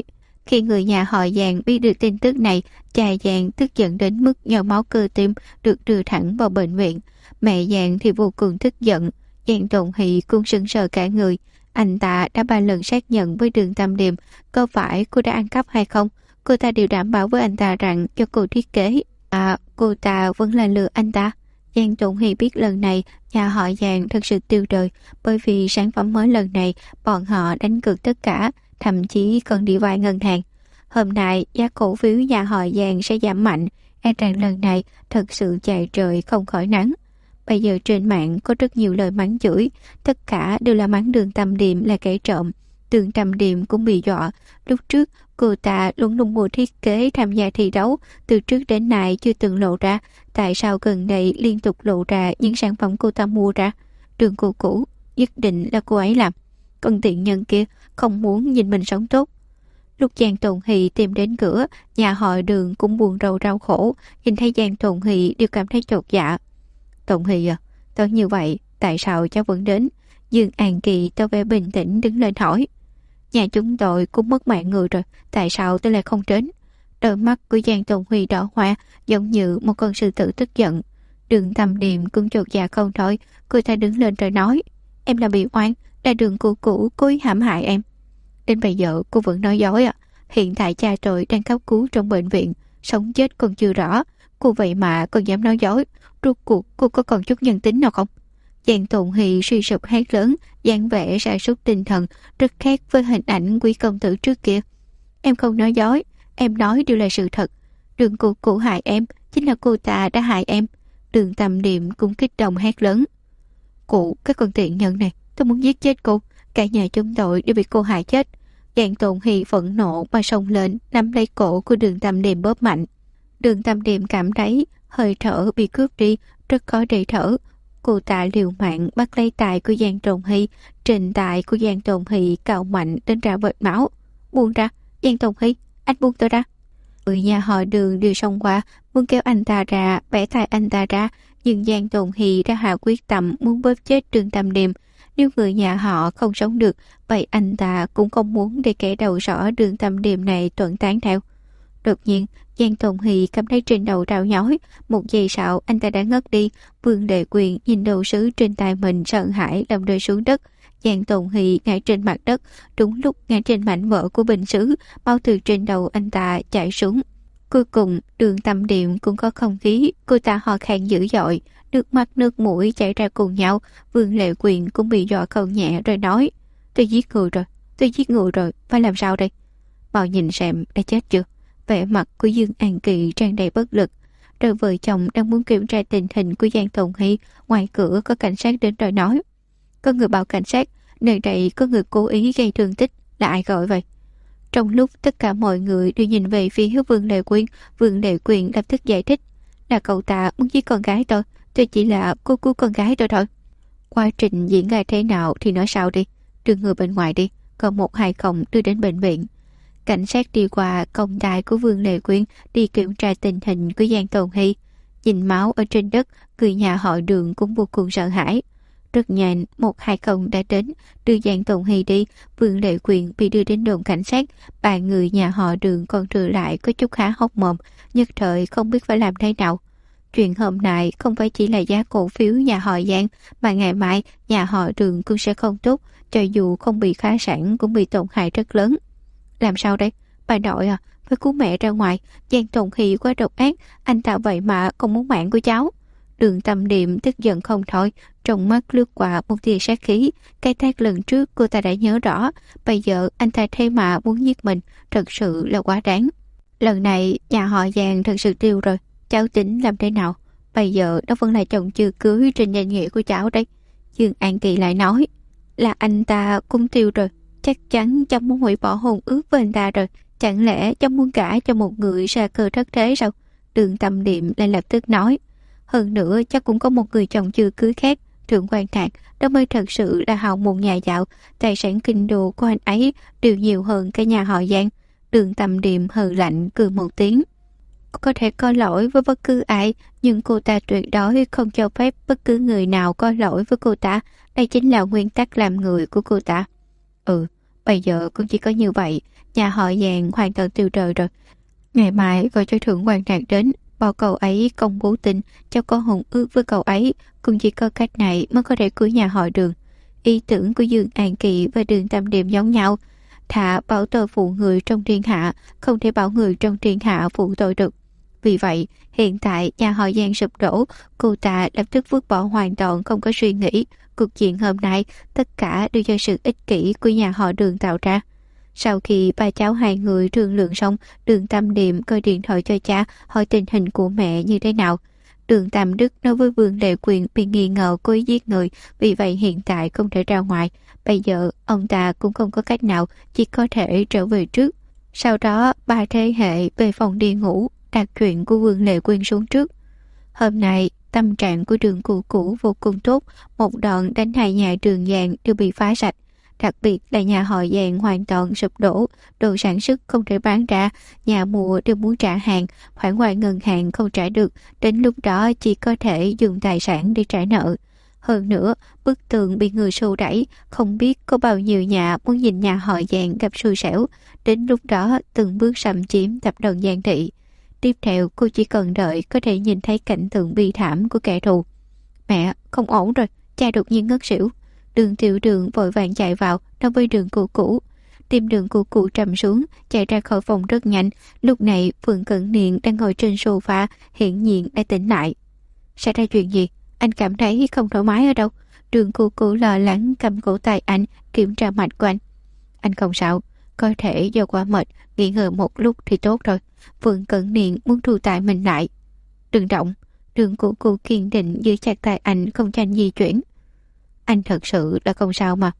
Khi người nhà họ Giang biết được tin tức này, cha Giang tức giận đến mức nhồi máu cơ tim được đưa thẳng vào bệnh viện. Mẹ Giang thì vô cùng tức giận. Giang Tồn Hỷ cũng sững sờ cả người. Anh ta đã 3 lần xác nhận với Đường Tam Điềm có phải cô đã ăn cắp hay không. Cô ta đều đảm bảo với anh ta rằng cho cô thiết kế. Cô ta vẫn là lừa anh ta. Giang Tồn Hỷ biết lần này nhà họ Giang thật sự tiêu đời, bởi vì sản phẩm mới lần này bọn họ đánh cược tất cả, thậm chí còn đi vay ngân hàng. Hôm nay giá cổ phiếu nhà họ Giang sẽ giảm mạnh, e rằng lần này thật sự chạy trời không khỏi nắng. Bây giờ trên mạng có rất nhiều lời mắng chửi, tất cả đều là mắng Đường Tam Điềm là kẻ trộm. Đường Tam Điềm cũng bị dọa. Lúc trước cô ta luôn luôn mua thiết kế tham gia thi đấu, từ trước đến nay chưa từng lộ ra. Tại sao gần đây liên tục lộ ra những sản phẩm cô ta mua ra? Đường cô cũ nhất định là cô ấy làm. Con tiện nhân kia không muốn nhìn mình sống tốt. Lúc Giang Tồn Hỷ tìm đến cửa, nhà họ Đường cũng buồn rầu đau khổ. Nhìn thấy Giang Tồn Hỷ đều cảm thấy chột dạ. Tồn Hỷ à, tốt như vậy tại sao cháu vẫn đến? Dương An Kỳ tỏ vẻ bình tĩnh đứng lên hỏi. Nhà chúng tôi cũng mất mạng người rồi, tại sao tôi lại không đến? Đôi mắt của Giang Tồn Huy đỏ hoa, giống như một con sư tử tức giận. Đường Tam Điềm cũng chột dạ không thôi. Cô ta đứng lên rồi nói, em là bị oan, là Đường cô cũ cố ý hãm hại em. Đến bây giờ cô vẫn nói dối à? Hiện tại cha tôi đang cấp cứu trong bệnh viện, sống chết còn chưa rõ. Cô vậy mà còn dám nói dối, rốt cuộc cô có còn chút nhân tính nào không? Giang Tồn Hỷ suy sụp hét lớn, dáng vẻ sa sút tinh thần, rất khác với hình ảnh quý công tử trước kia. Em không nói dối, em nói đều là sự thật. Đường cô cũ hại em, chính là cô ta đã hại em. Đường Tam Điềm cũng kích động hét lớn. Cụ, cái con tiện nhân này, tôi muốn giết chết cô. Cả nhà chúng tôi đều bị cô hại chết. Giang Tồn Hỷ phẫn nộ mà xông lên, nắm lấy cổ của Đường Tam Điềm bóp mạnh. Đường Tam Điềm cảm thấy hơi thở bị cướp đi, rất khó để thở. Cô ta liều mạng bắt lấy tay của Giang Tồn Hỷ, trên tay của Giang Tồn Hỷ cào mạnh đến ra vệt máu. Buông ra, Giang Tồn Hỷ, anh buông tôi ra. Người nhà họ Đường đều xông qua, muốn kéo anh ta ra, bẻ tay anh ta ra, nhưng Giang Tồn Hỷ đã hạ quyết tâm muốn bóp chết Đường Tam Điềm. Nếu người nhà họ không sống được, vậy anh ta cũng không muốn để kẻ đầu sỏ Đường Tam Điềm này tuẫn tán theo. Đột nhiên, Giang Tồn Hỷ cảm thấy trên đầu đau nhói, một giây sau anh ta đã ngất đi. Vương Lệ Quyền nhìn đồ sứ trên tay mình sợ hãi làm rơi xuống đất. Giang Tồn Hỷ ngã trên mặt đất, đúng lúc ngã trên mảnh vỡ của bình sứ, máu từ trên đầu anh ta chảy xuống. Cuối cùng, Đường Tam Điềm cũng có không khí, cô ta ho khan dữ dội, nước mắt nước mũi chảy ra cùng nhau. Vương Lệ Quyền cũng bị dọa không nhẹ rồi nói, tôi giết người rồi, phải làm sao đây? Mau nhìn xem đã chết chưa? Vẻ mặt của Dương An Kỳ tràn đầy bất lực. Đôi vợ chồng đang muốn kiểm tra tình hình của Giang Tồn Hỷ, ngoài cửa có cảnh sát đến rồi nói, có người báo cảnh sát, nơi đây có người cố ý gây thương tích, là ai gọi vậy? Trong lúc tất cả mọi người đều nhìn về phía Vương Lệ Quyền, Vương Lệ Quyền lập tức giải thích, là cậu ta muốn giết con gái tôi chỉ là cô của con gái tôi thôi. Quá trình diễn ra thế nào thì nói sao đi, đưa người bên ngoài đi, còn 120 đưa đến bệnh viện. Cảnh sát đi qua công đài của Vương Lệ Quyên đi kiểm tra tình hình của Giang Tồn Hỷ. Nhìn máu ở trên đất, người nhà họ Đường cũng vô cùng sợ hãi. Rất nhanh, 120 đã đến, đưa Giang Tồn Hỷ đi. Vương Lệ Quyên bị đưa đến đồn cảnh sát. Ba người nhà họ Đường còn trừ lại có chút khá hốc mồm, nhất thời không biết phải làm thế nào. Chuyện hôm nay không phải chỉ là giá cổ phiếu nhà họ Giang, mà ngày mai nhà họ Đường cũng sẽ không tốt, cho dù không bị phá sản cũng bị tổn hại rất lớn. Làm sao đây? Bà nội à, phải cứu mẹ ra ngoài. Giang Tồn Hỷ quá độc ác, anh ta vậy mà không muốn mạng của cháu. Đường Tam Điềm tức giận không thôi, trong mắt lướt qua một tia sát khí. Cái tát lần trước cô ta đã nhớ rõ, bây giờ anh ta thế mà muốn giết mình, thật sự là quá đáng. Lần này nhà họ Giang thật sự tiêu rồi, cháu tính làm thế nào? Bây giờ đó vẫn là chồng chưa cưới trên danh nghĩa của cháu đấy. Dương An Kỳ lại nói, là anh ta cũng tiêu rồi. Chắc chắn cháu muốn hủy bỏ hôn ước với anh ta rồi. Chẳng lẽ cháu muốn gả cho một người xa cơ thất thế sao? Đường Tam Điềm lại lập tức nói, hơn nữa chắc cũng có một người chồng chưa cưới khác. Thượng quan Thạc đó mới thật sự là hào môn nhà giàu, tài sản kinh đô của anh ấy đều nhiều hơn cả nhà họ Giang. Đường Tam Điềm hừ lạnh cười một tiếng, có thể có lỗi với bất cứ ai, nhưng cô ta tuyệt đối không cho phép bất cứ người nào có lỗi với cô ta. Đây chính là nguyên tắc làm người của cô ta. Bây giờ cũng chỉ có như vậy. nhà họ Giàng hoàn toàn tiêu trời rồi. Ngày mai gọi cho thượng quan Trạc đến, bảo cậu ấy công bố tin cho con hùng ước với cậu ấy, cũng chỉ có cách này mới có thể cưới nhà họ Đường. Ý tưởng của Dương An Kỳ và Đường Tam Điềm giống nhau, thà bảo tội phụ người trong thiên hạ, không thể bảo người trong thiên hạ phụ tội được. Vì vậy, hiện tại nhà họ Giang sụp đổ, cô ta lập tức vứt bỏ hoàn toàn không có suy nghĩ. Cuộc chuyện hôm nay, tất cả đều do sự ích kỷ của nhà họ Đường tạo ra. Sau khi ba cháu hai người thương lượng xong, Đường Tam Điềm gọi điện thoại cho cha hỏi tình hình của mẹ như thế nào. Đường Tam Đức nói với Vương Lệ Quyền bị nghi ngờ cố ý giết người, vì vậy hiện tại không thể ra ngoài. Bây giờ ông ta cũng không có cách nào, chỉ có thể trở về trước. Sau đó ba thế hệ về phòng đi ngủ, đặt chuyện của Vương Lệ Quyên xuống trước. Hôm nay tâm trạng của Đường Cũ Cũ vô cùng tốt, một đòn đánh hai nhà Đường Giàng đều bị phá sạch. Đặc biệt là nhà họ Giàng hoàn toàn sụp đổ, đồ sản xuất không thể bán ra, nhà mua đều muốn trả hàng, khoản vay ngân hàng không trả được, đến lúc đó chỉ có thể dùng tài sản để trả nợ. Hơn nữa, bức tường bị người xô đẩy, không biết có bao nhiêu nhà muốn nhìn nhà họ Giàng gặp xui xẻo, đến lúc đó từng bước xâm chiếm tập đoàn Giang Thị. Tiếp theo cô chỉ cần đợi có thể nhìn thấy cảnh tượng bi thảm của kẻ thù. Mẹ, không ổn rồi, cha đột nhiên ngất xỉu. Đường Tiểu Đường vội vàng chạy vào, nói với Đường Cũ Cũ. Tim Đường Cũ Cũ trầm xuống, chạy ra khỏi phòng rất nhanh. Lúc này Phượng Cẩn Niên đang ngồi trên sofa, hiển nhiên đã tỉnh lại. Xảy ra chuyện gì? Anh cảm thấy không thoải mái ở đâu? Đường Cũ Cũ lo lắng cầm cổ tay anh, kiểm tra mạch của anh. Anh không sao, có thể do quá mệt, nghỉ ngơi một lúc thì tốt rồi. Phượng Cẩn Niên muốn thu tay mình lại. Đừng động. Đường Cũ Cũ kiên định giữ chặt tay anh, không cho anh di chuyển. Anh thật sự là không sao mà.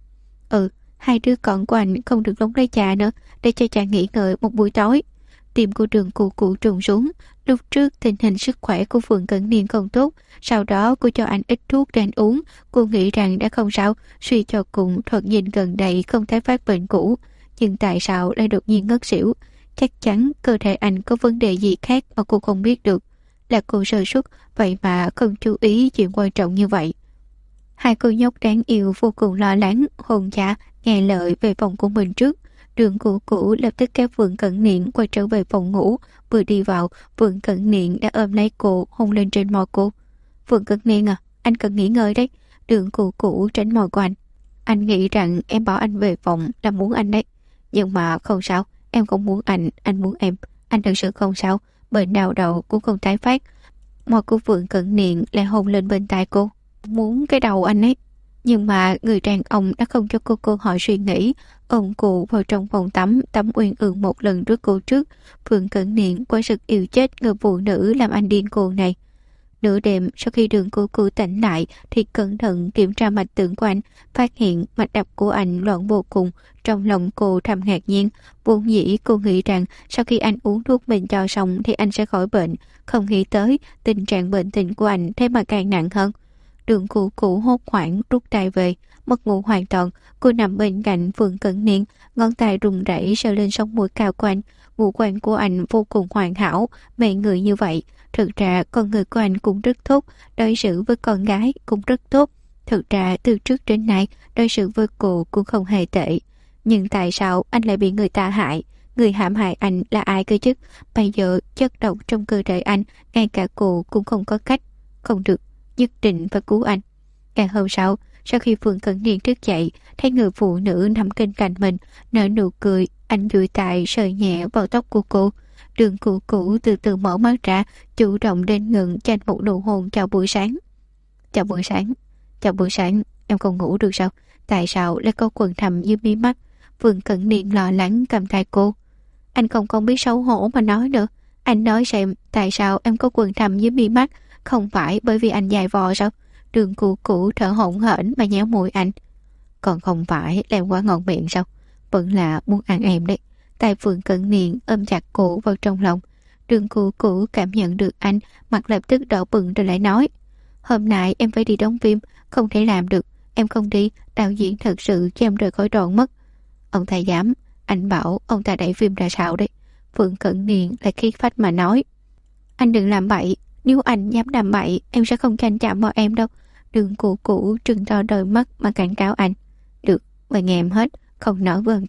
Hai đứa con của anh không được lóng lấy cha nữa, để cho cha nghỉ ngơi một buổi tối. Tim của Đường Cũ Cũ trùng xuống. Lúc trước tình hình sức khỏe của Phượng Cẩn Niên không tốt, sau đó cô cho anh ít thuốc để anh uống. Cô nghĩ rằng đã không sao, suy cho cùng thoạt nhìn gần đây không tái phát bệnh cũ. Nhưng tại sao lại đột nhiên ngất xỉu? Chắc chắn cơ thể anh có vấn đề gì khác mà cô không biết được. Là cô sơ suất, vậy mà không chú ý chuyện quan trọng như vậy. Hai cô nhóc đáng yêu vô cùng lo lắng, hồn cha nghe lời về phòng của mình trước. Đường Cũ Cũ lập tức kéo Phượng Cẩn Niên quay trở về phòng ngủ. Vừa đi vào, Phượng Cẩn Niên đã ôm lấy cô, hôn lên trên môi cô. Phượng Cẩn Niên à, anh cần nghỉ ngơi đấy. Đường Cũ Cũ tránh môi của anh. Anh nghĩ rằng em bảo anh về phòng là muốn anh đấy. Nhưng mà không sao, em không muốn anh muốn em. Anh thật sự không sao, bệnh đau đầu cũng không tái phát. Môi của Phượng Cẩn Niên lại hôn lên bên tai cô. Muốn cái đầu anh ấy. Nhưng mà người đàn ông đã không cho cô cơ hội suy nghĩ, ôm cô vào trong phòng tắm, tắm uyên ương một lần trước cô trước. Phượng Cẩn Niên quá sức yêu chết người phụ nữ làm anh điên cuồng này. Nửa đêm sau khi Đường Cũ Cũ tỉnh lại thì cẩn thận kiểm tra mạch tượng của anh, phát hiện mạch đập của anh loạn vô cùng. Trong lòng cô thầm ngạc nhiên, vốn dĩ cô nghĩ rằng sau khi anh uống thuốc mình cho xong thì anh sẽ khỏi bệnh, không nghĩ tới tình trạng bệnh tình của anh thế mà càng nặng hơn. Đường Cũ Cũ hốt hoảng rút tay về, mất ngủ hoàn toàn. Cô nằm bên cạnh Phượng Cẩn Niên, ngón tay run rẩy sờ lên sống mũi cao của anh. Ngũ quan của anh vô cùng hoàn hảo, mê người như vậy. Thực ra con người của anh cũng rất tốt, đối xử với con gái cũng rất tốt. Thực ra từ trước đến nay đối xử với cô cũng không hề tệ. Nhưng tại sao anh lại bị người ta hại? Người hãm hại anh là ai cơ chứ? Bây giờ chất độc trong cơ thể anh, ngay cả cô cũng không có cách. Không được, nhất định phải cứu anh. Ngày hôm sau khi Phượng Cẩn Niên thức dậy, thấy người phụ nữ nằm bên cạnh mình, nở nụ cười, anh duỗi tay sờ nhẹ vào tóc của cô. Đường Cũ Cũ từ từ mở mắt ra, chủ động đến gần cho anh một nụ hôn chào buổi sáng. Chào buổi sáng. Chào buổi sáng, em không ngủ được sao? Tại sao lại có quầng thâm dưới mí mắt? Phượng Cẩn Niên lo lắng cầm tay cô. Anh không biết xấu hổ mà nói nữa. Anh nói xem tại sao em có quầng thâm dưới mí mắt? Không phải bởi vì anh dài vò sao? Đường Cũ Cũ thở hổn hển mà nhéo mũi anh. Còn không phải là em quá ngon miệng sao? Vẫn là muốn ăn em đấy. Tay Phượng Cẩn Niên ôm chặt cổ vào trong lòng. Đường Cũ Cũ cảm nhận được anh, mặt lập tức đỏ bừng rồi lại nói. Hôm nay em phải đi đóng phim, không thể làm được. Em không đi, đạo diễn thật sự cho em rời khỏi đoàn mất. Ông ta dám, anh bảo ông ta đẩy phim ra sao đấy. Phượng Cẩn Niên lại khí phách mà nói. Anh đừng làm bậy, nếu anh dám làm bậy, em sẽ không cho anh chạm vào em đâu. Đường Cũ Cũ trừng to đôi mắt mà cảnh cáo anh. Được, mày nghe em hết, không nói với ông ta,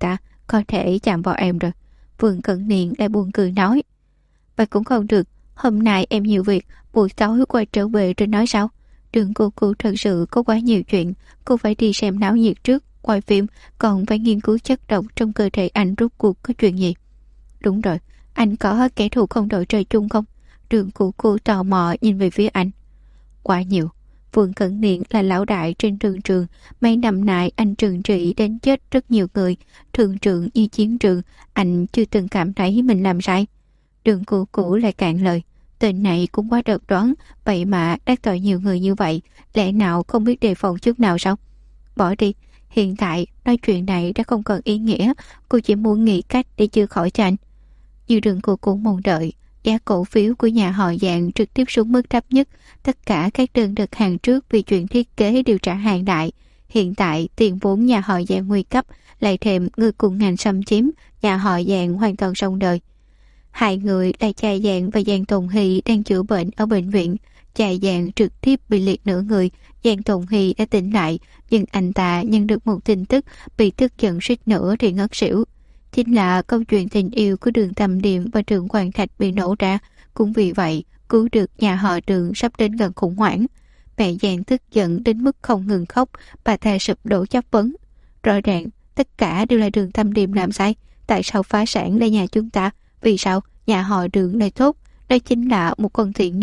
có thể chạm vào em rồi. Vương Cẩn Niên lại buồn cười nói. Vậy cũng không được, hôm nay em nhiều việc, buổi tối quay trở về rồi nói sao? Đường cô thật sự có quá nhiều chuyện, cô phải đi xem náo nhiệt trước, quay phim, còn phải nghiên cứu chất độc trong cơ thể anh rốt cuộc có chuyện gì. Đúng rồi, anh có kẻ thù không đội trời chung không? Đường cô tò mò nhìn về phía anh. Quá nhiều. Vương Cẩn Niên là lão đại trên thương trường, mấy năm nay anh trừng trị đến chết rất nhiều người, thương trường như chiến trường, anh chưa từng cảm thấy mình làm sai. Đường cô lại cạn lời. Tên này cũng quá độc đoán, vậy mà đắc tội nhiều người như vậy, lẽ nào không biết đề phòng chút nào sao? Bỏ đi, hiện tại nói chuyện này đã không còn ý nghĩa, cô chỉ muốn nghĩ cách để chữa khỏi cho anh. Như đường cô mong đợi, giá cổ phiếu của nhà họ Dạng trực tiếp xuống mức thấp nhất, tất cả các đơn đặt hàng trước vì chuyện thiết kế đều trả hàng đại. Hiện tại tiền vốn nhà họ Dạng nguy cấp, lại thêm người cùng ngành xâm chiếm, nhà họ Dạng hoàn toàn xong đời. Hai người là cha Dạng và Giang Tùng Hy đang chữa bệnh ở bệnh viện. Cha Dạng trực tiếp bị liệt nửa người, Giang Tùng Hy đã tỉnh lại, nhưng anh ta nhận được một tin tức bị tức giận suýt nữa thì ngất xỉu. Chính là câu chuyện tình yêu của Đường Tâm Điềm và Đường Quang Thạch bị nổ ra, cũng vì vậy cứu được nhà họ Đường sắp đến gần khủng hoảng. Mẹ Giang tức giận đến mức không ngừng khóc, bà ta sụp đổ chất vấn. Rõ ràng tất cả đều là Đường Tâm Điềm làm sai, tại sao phá sản là nhà chúng ta? Vì sao nhà họ Đường lại tốt? Đây chính là một con tiện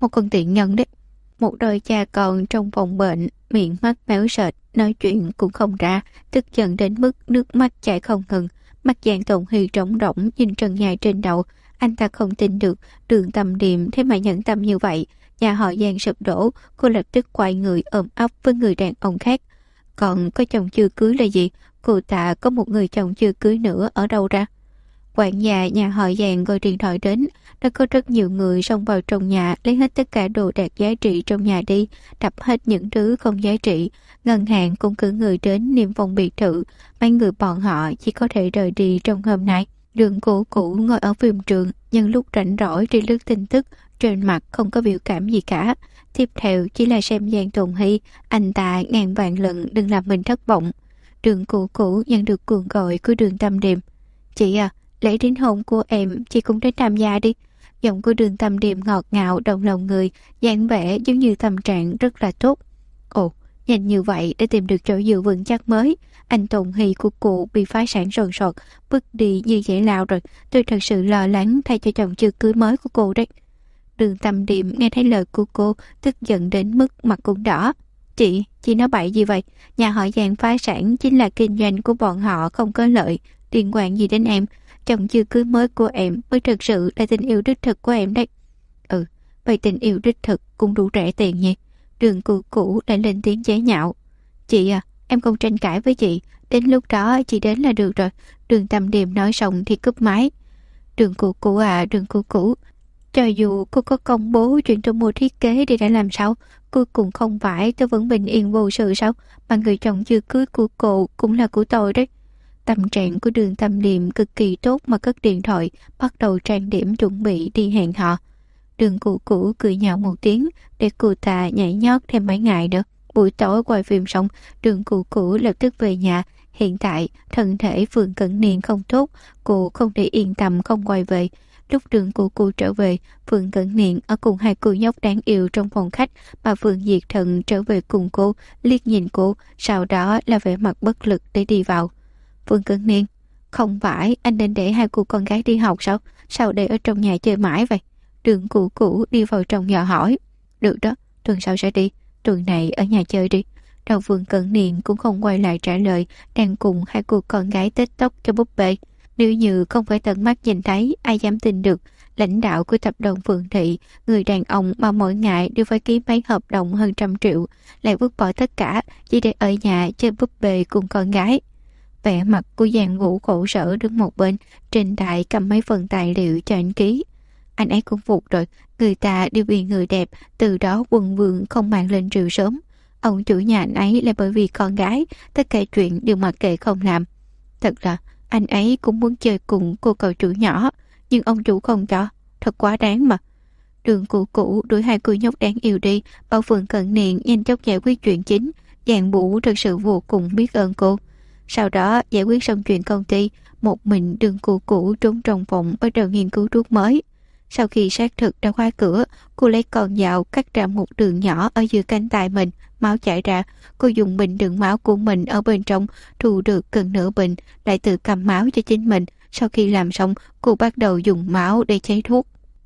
nhân đấy. Một đôi cha con trong phòng bệnh, miệng mắt méo sệt, nói chuyện cũng không ra, tức giận đến mức nước mắt chảy không ngừng. Mắt Giang Tùng Hy trống rỗng nhìn trần nhà trên đầu, anh ta không tin được Đường Tâm Điềm thế mà nhẫn tâm như vậy. Nhà họ Giang sụp đổ, cô lập tức quay người ôm ấp với người đàn ông khác. Còn có chồng chưa cưới là gì? Cô ta có một người chồng chưa cưới nữa ở đâu ra? Quản gia nhà họ Giang gọi điện thoại đến, đã có rất nhiều người xông vào trong nhà lấy hết tất cả đồ đạc giá trị trong nhà đi, đập hết những thứ không giá trị. Ngân hàng cũng cử người đến niêm phong biệt thự, mấy người bọn họ chỉ có thể rời đi trong hôm nay. Đường cũ ngồi ở phim trường, nhân lúc rảnh rỗi đi lướt tin tức, trên mặt không có biểu cảm gì cả. Tiếp theo chỉ là xem Giang Tùng Hy, anh ta ngàn vạn lần đừng làm mình thất vọng. Đường cũ nhận được cuộc gọi của Đường Tâm Điềm. Chị à, lễ đính hôn của em, chị cũng đến tham gia đi. Giọng của Đường Tâm Điềm ngọt ngào động lòng người, dáng vẻ giống như tâm trạng rất là tốt. Ồ, nhanh như vậy để tìm được chỗ dựa vững chắc mới. Anh Tùng Hy của cụ bị phá sản sồn sột, bước đi như dễ lao rồi. Tôi thật sự lo lắng thay cho chồng chưa cưới mới của cô đấy. Đường Tâm Điềm nghe thấy lời của cô, tức giận đến mức mặt cũng đỏ. Chị nói bậy gì vậy? Nhà họ Giang phá sản chính là kinh doanh của bọn họ không có lợi, liên quan gì đến em? Chồng chưa cưới mới của em mới thực sự là tình yêu đích thực của em đấy. Ừ, vậy tình yêu đích thực cũng đủ rẻ tiền nhỉ? Đường cũ lại lên tiếng chế nhạo. Chị à, em không tranh cãi với chị, đến lúc đó chị đến là được rồi. Đường Tâm Điềm nói xong thì cúp máy. Đường cũ, cho dù cô có công bố chuyện tôi mua thiết kế thì đã làm sao? Cuối cùng không phải tôi vẫn bình yên vô sự sao? Mà người chồng chưa cưới của cô cũng là của tôi đấy. Tâm trạng của Đường Tâm Điềm cực kỳ tốt mà cất điện thoại, bắt đầu trang điểm chuẩn bị đi hẹn hò. Đường cũ cười nhạo một tiếng để cô ta nhảy nhót thêm mấy ngày nữa. Buổi tối quay phim xong, Đường cũ lập tức về nhà. Hiện tại thân thể Phương Cẩn Niên không tốt, cô không thể yên tâm không quay về. Lúc Đường cũ trở về, Phương Cẩn Niên ở cùng hai cô nhóc đáng yêu trong phòng khách, mà Phương Diệt Thần trở về cùng cô, liếc nhìn cô, sau đó là vẻ mặt bất lực để đi vào. Phương Cẩn Niên, không phải anh nên để hai cô con gái đi học sao? Sao để ở trong nhà chơi mãi vậy? Đường cũ đi vào trong nhà hỏi. Được đó, tuần sau sẽ đi, tuần này ở nhà chơi đi. Đầu Phương Cẩn Niên cũng không quay lại trả lời, đang cùng hai cô con gái TikTok cho búp bê. Nếu như không phải tận mắt nhìn thấy, ai dám tin được. Lãnh đạo của tập đoàn Phượng Thị, người đàn ông mà mỗi ngày đều phải ký mấy hợp đồng hơn 100 triệu, lại vứt bỏ tất cả chỉ để ở nhà chơi búp bê cùng con gái. Vẻ mặt của Giang Vũ khổ sở đứng một bên, trên tay cầm mấy phần tài liệu cho anh ký. Anh ấy cũng phục rồi, người ta đều vì người đẹp, từ đó quần vượng không mang lên rượu sớm. Ông chủ nhà anh ấy là bởi vì con gái, tất cả chuyện đều mặc kệ không làm. Thật là anh ấy cũng muốn chơi cùng cô cậu chủ nhỏ, nhưng ông chủ không cho, thật quá đáng mà. Đường cũ đuổi hai cô nhóc đáng yêu đi, bảo Phương Cẩn Niên nhanh chóng giải quyết chuyện chính. Giang Vũ thật sự vô cùng biết ơn cô. Sau đó giải quyết xong chuyện công ty, một mình Đường Cũ Cũ trốn trong phòng bắt đầu nghiên cứu thuốc mới. Sau khi xác thực đã khóa cửa, cô lấy con dao cắt ra một đường nhỏ ở giữa cánh tay mình, máu chảy ra. Cô dùng bình đựng máu của mình ở bên trong, thu được gần nửa bình, lại tự cầm máu cho chính mình. Sau khi làm xong, cô bắt đầu dùng máu để chế thuốc.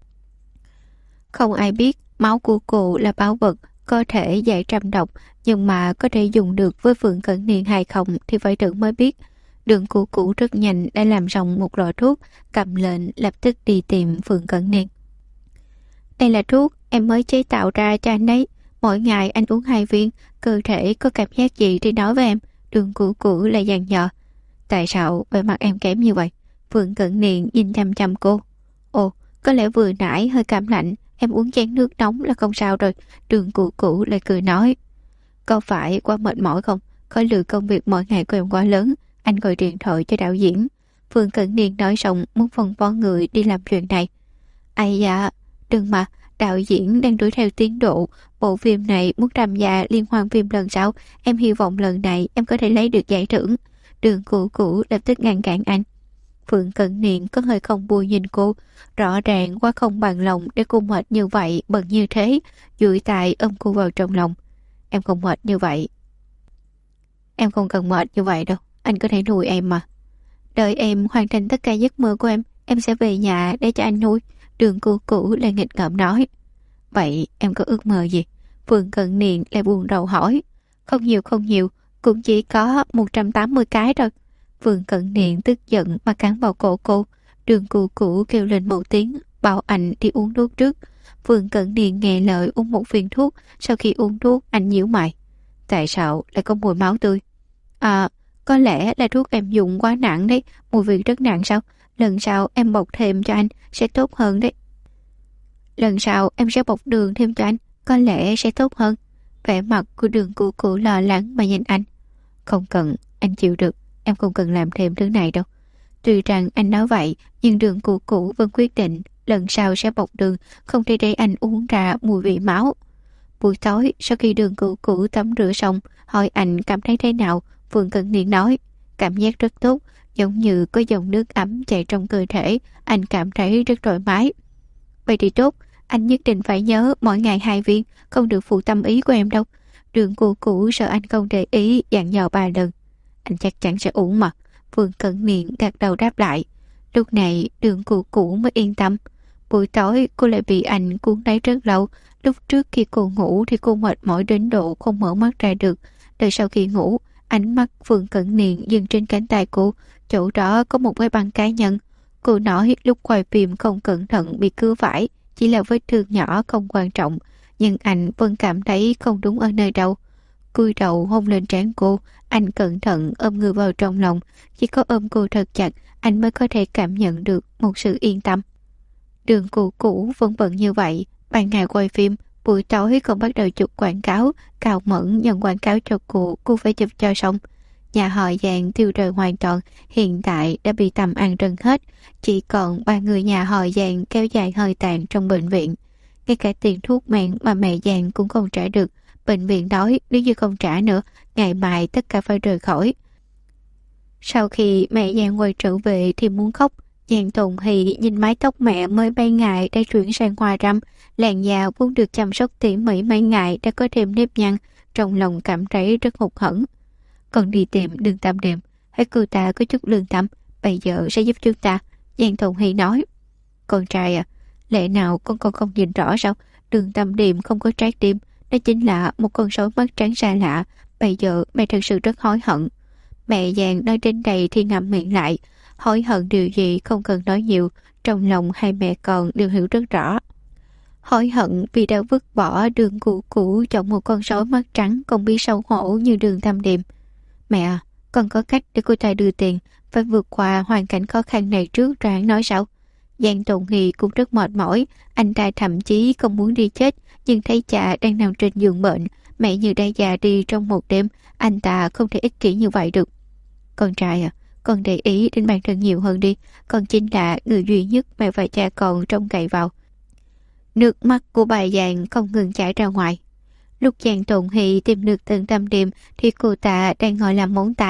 Không ai biết máu của cô là bảo vật, có thể giải trăm độc, nhưng mà có thể dùng được với Phượng Cẩn Niên hay không thì phải thử mới biết. Đường Cũ Cũ rất nhanh đã làm xong một lọ thuốc, cầm lệnh lập tức đi tìm Phượng Cẩn Niên. Đây là thuốc em mới chế tạo ra cho anh đấy. Mỗi ngày anh uống 2 viên, cơ thể có cảm giác gì thì nói với em. Đường Cũ Cũ lại dặn dò. Tại sao vẻ mặt em kém như vậy? Phượng Cẩn Niên nhìn chăm chăm cô. Ồ, có lẽ vừa nãy hơi cảm lạnh, em uống chén nước nóng là không sao rồi. Đường Cũ Cũ lại cười nói. Có phải quá mệt mỏi không? Khối lượng công việc mỗi ngày của em quá lớn. Anh gọi điện thoại cho đạo diễn. Phượng Cẩn Niên nói xong muốn phân phó người đi làm chuyện này. Ây dạ, đừng mà, đạo diễn đang đuổi theo tiến độ. Bộ phim này muốn tham gia liên hoan phim lần sau. Em hy vọng lần này em có thể lấy được giải thưởng. Đường Cũ Cũ lập tức ngăn cản anh. Phượng Cẩn Niên có hơi không vui nhìn cô. Rõ ràng quá không bằng lòng để cô mệt như vậy, bận như thế. Duỗi tay ôm cô vào trong lòng. Em không mệt như vậy. Em không cần mệt như vậy đâu. Anh có thể nuôi em mà. Đợi em hoàn thành tất cả giấc mơ của em sẽ về nhà để cho anh nuôi. Đường Cũ Cũ lại nghịch ngợm nói. Vậy em có ước mơ gì? Phượng Cẩn Niên lại buồn rầu hỏi. Không nhiều, cũng chỉ có 180 cái thôi. Phượng Cẩn Niên tức giận mà cắn vào cổ cô. Đường Cũ Cũ kêu lên một tiếng, bảo anh đi uống thuốc trước. Phượng Cẩn Niên nghe lời uống một viên thuốc. Sau khi uống thuốc, anh nhíu mày. Tại sao lại có mùi máu tươi? À, có lẽ là thuốc em dùng quá nặng đấy. Mùi vị rất nặng sao? Lần sau em bọc thêm cho anh sẽ tốt hơn đấy. Lần sau em sẽ bọc đường thêm cho anh, có lẽ sẽ tốt hơn. Vẻ mặt của Đường Cũ Cũ lo lắng mà nhìn anh. Không cần, anh chịu được. Em không cần làm thêm thứ này đâu. Tuy rằng anh nói vậy, nhưng Đường Cũ Cũ vẫn quyết định lần sau sẽ bọc đường, không thể để anh uống ra mùi vị máu. Buổi tối, sau khi Đường Cũ Cũ tắm rửa xong, hỏi anh cảm thấy thế nào, Phượng Cẩn Niên nói, cảm giác rất tốt, giống như có dòng nước ấm chảy trong cơ thể, anh cảm thấy rất thoải mái. Vậy thì tốt, anh nhất định phải nhớ mỗi ngày 2 viên, không được phụ tâm ý của em đâu. Đường Cũ Cũ sợ anh không để ý, dặn dò 3 lần. Anh chắc chắn sẽ uống mà. Phượng Cẩn Niên gật đầu đáp lại. Lúc này Đường Cũ Cũ mới yên tâm. Buổi tối cô lại bị anh cuốn lấy rất lâu. Lúc trước khi cô ngủ thì cô mệt mỏi đến độ không mở mắt ra được. Đợi sau khi ngủ, ánh mắt Phượng Cẩn Niên dừng trên cánh tay cô. Chỗ đó có một cái băng cá nhân. Cô nói lúc quay phim không cẩn thận bị cưa vải, chỉ là vết thương nhỏ không quan trọng, nhưng anh vẫn cảm thấy không đúng ở nơi đâu. Cúi đầu hôn lên trán cô, anh cẩn thận ôm người vào trong lòng. Chỉ có ôm cô thật chặt, anh mới có thể cảm nhận được một sự yên tâm. Đường Cũ Cũ vẫn bận như vậy, ban ngày quay phim, buổi tối còn bắt đầu chụp quảng cáo. Cao Mẫn nhận quảng cáo cho cô phải chụp cho xong. Nhà họ Giang tiêu rời hoàn toàn, hiện tại đã bị tầm ăn trân hết, chỉ còn 3 người nhà họ Giang kéo dài hơi tàn trong bệnh viện. Ngay cả tiền thuốc men mà mẹ Giang cũng không trả được. Bệnh viện nói nếu như không trả nữa, ngày mai tất cả phải rời khỏi. Sau khi mẹ Giang quay trở về thì muốn khóc. Giang Tùng Hỷ nhìn mái tóc mẹ mới mấy ngày đã chuyển sang hoa râm, làn da vốn được chăm sóc tỉ mỉ mấy ngày đã có thêm nếp nhăn, trong lòng cảm thấy rất hụt hẫng. Còn đi tìm Đường Tam Điềm, hãy cô ta có chút lương tâm, bây giờ sẽ giúp chúng ta. Giang Tùng Hỷ nói. Con trai à, lẽ nào con còn không nhìn rõ sao? Đường Tam Điềm không có trái tim, đó chính là một con sói mắt trắng xa lạ. Bây giờ mẹ thật sự rất hối hận. Mẹ Giang nói đến đây thì ngậm miệng lại. Hối hận điều gì không cần nói nhiều, trong lòng hai mẹ con đều hiểu rất rõ. Hối hận vì đã vứt bỏ Đường Cũ Cũ chọn một con sói mắt trắng không biết xấu hổ như Đường Tam Điềm. Mẹ à, con có cách để cô ta đưa tiền, phải vượt qua hoàn cảnh khó khăn này trước rồi hãng nói sao? Giang Tùng Hỷ cũng rất mệt mỏi, anh ta thậm chí không muốn đi chết, nhưng thấy cha đang nằm trên giường bệnh, mẹ như đã già đi trong một đêm, anh ta không thể ích kỷ như vậy được. Con trai à, con để ý đến bản thân nhiều hơn đi, con chính là người duy nhất mẹ và cha con trông cậy vào. Nước mắt của bà Giang không ngừng chảy ra ngoài. Lúc Giang Tùng Hỷ tìm được Đường Tam Điềm thì cô ta đang ngồi làm móng tay,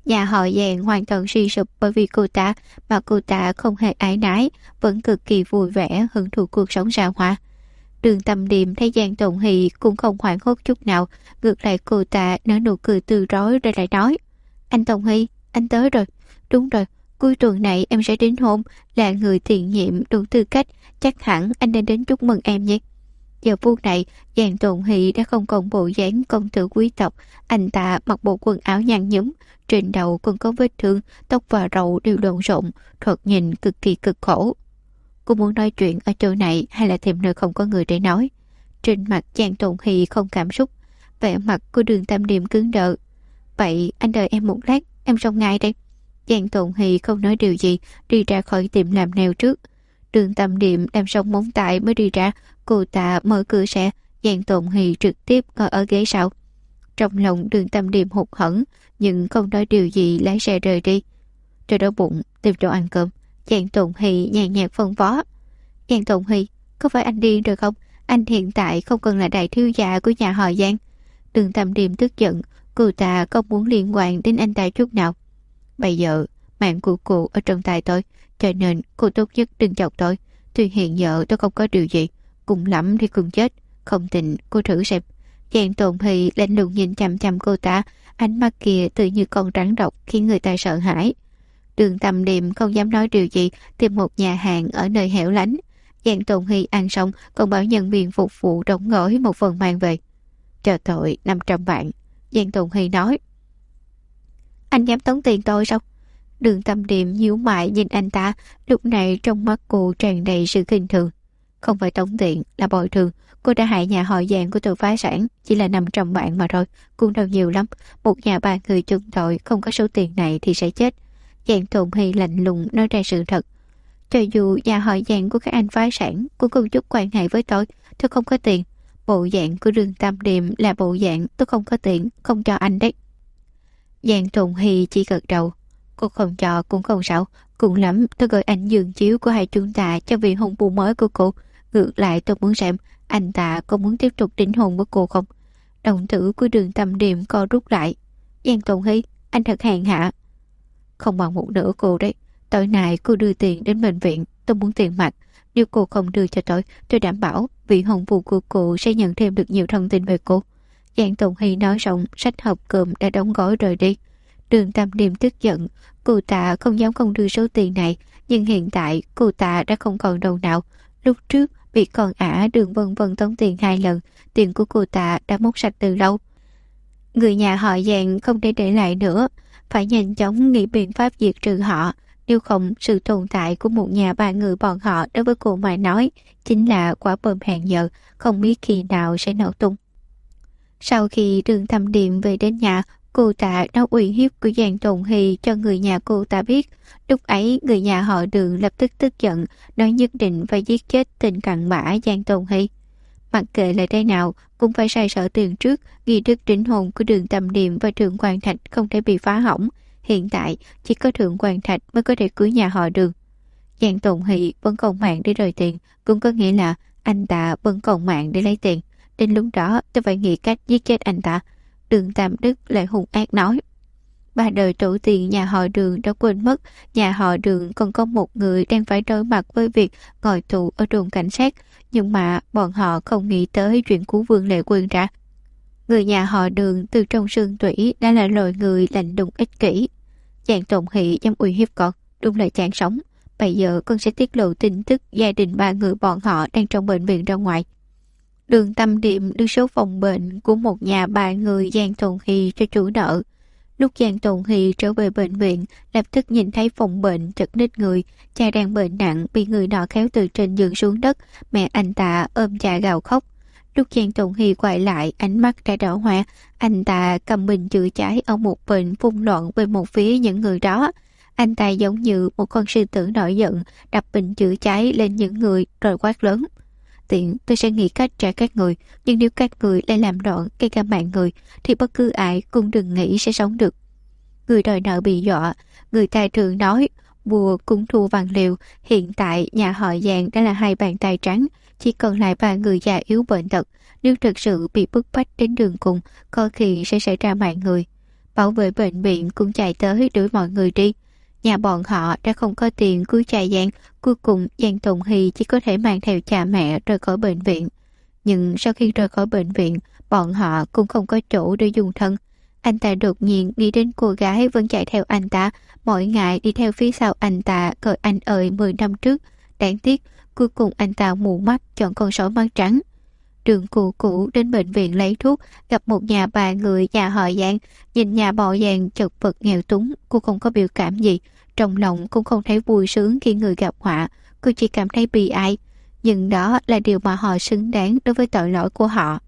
Nhà họ Giang hoàn toàn suy sụp bởi vì cô ta, mà cô ta không hề áy náy, vẫn cực kỳ vui vẻ hưởng thụ cuộc sống xa hoa. Đường Tâm Điềm thấy Giang Tồn Hy cũng không hoảng hốt chút nào, ngược lại cô ta nở nụ cười tươi rói rồi lại nói: Anh Tồn Hy, anh tới rồi. Đúng rồi, cuối tuần này em sẽ đến hôn, là người tiền nhiệm đủ tư cách, chắc hẳn anh nên đến chúc mừng em nhé. Giờ phút này, Giang Tồn Hy đã không còn bộ dáng công tử quý tộc, anh ta mặc bộ quần áo nhăn nhúm, trên đầu còn có vết thương, tóc và râu đều lộn xộn, thoạt nhìn cực kỳ cực khổ. Cô muốn nói chuyện ở chỗ này hay là tìm nơi không có người để nói? Trên mặt Giang Tồn Hy không cảm xúc, vẻ mặt của Đường Tam Điềm cứng đờ. Vậy anh đợi em một lát, em xong ngay đây. Giang Tồn Hy không nói điều gì, đi ra khỏi tiệm làm nail trước. Đường Tam Điềm làm xong móng tay mới đi ra, cô ta mở cửa xe, Giang Tồn Hy trực tiếp ngồi ở ghế sau. Trong lòng Đường Tam Điềm hụt hẫng, nhưng không nói điều gì lái xe rời đi. Rồi đói bụng, tìm chỗ ăn cơm. Giang Tồn Hy nhàn nhạt phân phó. Giang Tồn Hy, có phải anh điên rồi không? Anh hiện tại không cần là đại thiếu gia của nhà họ Giang. Đường Tam Điềm tức giận, cô ta không muốn liên quan đến anh ta chút nào. Bây giờ, mạng của cô ở trong tay tôi, cho nên cô tốt nhất đừng chọc tôi. Tuy hiện giờ tôi không có điều gì, cùng lắm thì cùng chết. Không tin, cô thử xem. Giang Tồn Hy lạnh lùng nhìn chằm chằm cô ta, ánh mắt kia tự như con rắn độc khiến người ta sợ hãi. Đường Tam Điềm không dám nói điều gì, tìm một nhà hàng ở nơi hẻo lánh. Giang Tồn Hy ăn xong còn bảo nhân viên phục vụ đóng gói một phần mang về. Cho tội 500 vạn. Giang Tồn Hy nói. Anh dám tống tiền tôi sao? Đường Tam Điềm nhíu mày nhìn anh ta, lúc này trong mắt cô tràn đầy sự khinh thường. Không phải tống tiền, là bồi thường. Cô đã hại nhà họ Giang của tôi phá sản, chỉ là 500 vạn mà thôi, cũng đâu nhiều lắm. Một nhà ba người chung tội không có số tiền này thì sẽ chết. Giang Tồn Hy lạnh lùng nói ra sự thật. Cho dù nhà họ Giang của các anh phá sản cũng không chút quan hệ với tôi không có tiền. Bộ dạng của Đường Tam Điềm là bộ dạng tôi không có tiền, không cho anh đấy. Giang Tồn Hy chỉ gật đầu. Cô không cho cũng không sao, cùng lắm tôi gọi ảnh giường chiếu của hai chúng ta cho vị hôn phu mới của cô. Ngược lại tôi muốn xem anh ta có muốn tiếp tục đính hôn với cô không. Đồng tử của Đường Tam Điềm co rút lại. Giang Tồn Hy, anh thật hèn hạ. Không bằng một nửa cô đấy. Tối nay cô đưa tiền đến bệnh viện, tôi muốn tiền mặt. Nếu cô không đưa cho tôi đảm bảo vị hôn phu của cô sẽ nhận thêm được nhiều thông tin về cô. Giang Tồn Hy nói xong, xách hộp cơm đã đóng gói rời đi. Đường Tam Điềm tức giận, cô ta không dám không đưa số tiền này, nhưng hiện tại cô ta đã không còn đâu nào. Lúc trước bị con ả Đường Vân Vân tống tiền 2 lần, tiền của cô ta đã móc sạch từ lâu. Người nhà họ Giang không thể để lại nữa, phải nhanh chóng nghĩ biện pháp diệt trừ họ. Nếu không, sự tồn tại của một nhà ba người bọn họ đối với cô mà nói chính là quả bom hẹn giờ, không biết khi nào sẽ nổ tung. Sau khi Đường Tam Điềm về đến nhà, cô ta nói uy hiếp của Giang Tồn Hy cho người nhà cô ta biết. Lúc ấy người nhà họ Đường lập tức tức giận, nói nhất định phải giết chết tên cặn bã Giang Tồn Hy. Mặc kệ là thế nào cũng phải sai sở tiền trước, nghi thức đính hôn của Đường Tam Điềm và Thượng Quan Thạch không thể bị phá hỏng. Hiện tại chỉ có Thượng Quan Thạch mới có thể cưới nhà họ Đường. Giang Tồn Hy vẫn còn mạng để đòi tiền, cũng có nghĩa là anh ta vẫn còn mạng để lấy tiền. Đến lúc đó tôi phải nghĩ cách giết chết anh ta. Đường Tam Đức lại hung ác nói. Ba đời tổ tiên nhà họ Đường đã quên mất, nhà họ Đường còn có một người đang phải đối mặt với việc ngồi tù ở đồn cảnh sát, nhưng mà bọn họ không nghĩ tới chuyện của Vương Lệ Quyên ra. Người nhà họ Đường từ trong xương tủy đã là loài người lạnh lùng ích kỷ. Giang Tồn Hy dám uy hiếp con, đúng là chán sống. Bây giờ con sẽ tiết lộ tin tức gia đình ba người bọn họ đang trong bệnh viện ra ngoài. Đường Tam Điềm đưa số phòng bệnh của một nhà ba người Giang Tồn Hy cho chủ nợ. Lúc Giang Tồn Hy trở về bệnh viện, lập tức nhìn thấy phòng bệnh chật ních người, cha đang bệnh nặng bị người nọ kéo từ trên giường xuống đất, mẹ anh ta ôm cha gào khóc. Lúc Giang Tồn Hy quay lại, ánh mắt đã đỏ hoe, anh ta cầm bình chữa cháy ở một bên phun loạn về một phía những người đó. Anh ta giống như một con sư tử nổi giận, đập bình chữa cháy lên những người rồi quát lớn. Tiện tôi sẽ nghĩ cách trả các người, nhưng nếu các người lại làm loạn gây cả mạng người thì bất cứ ai cũng đừng nghĩ sẽ sống được. Người đòi nợ bị dọa, người ta thường nói bùa cũng thua vàng liều. Hiện tại nhà họ Giang đã là hai bàn tay trắng, chỉ còn lại ba người già yếu bệnh tật. Nếu thực sự bị bức bách đến đường cùng, có khi sẽ xảy ra mạng người. bảo vệ bệnh viện cũng chạy tới đuổi mọi người đi. Nhà bọn họ đã không có tiền cứu cha Giang, cuối cùng Giang Tùng Hy chỉ có thể mang theo cha mẹ rời khỏi bệnh viện. Nhưng sau khi rời khỏi bệnh viện, bọn họ cũng không có chỗ để dùng thân. Anh ta đột nhiên nghĩ đến cô gái vẫn chạy theo anh ta, mỗi ngày đi theo phía sau anh ta gọi anh ơi 10 năm trước. Đáng tiếc, cuối cùng anh ta mù mắt chọn con sói mắt trắng. Đường cũ đến bệnh viện lấy thuốc, gặp một nhà bà người nhà họ Giang, nhìn nhà bọ Giang chật vật nghèo túng, cô không có biểu cảm gì, trong lòng cũng không thấy vui sướng khi người gặp họa, cô chỉ cảm thấy bi ai. Nhưng đó là điều mà họ xứng đáng đối với tội lỗi của họ.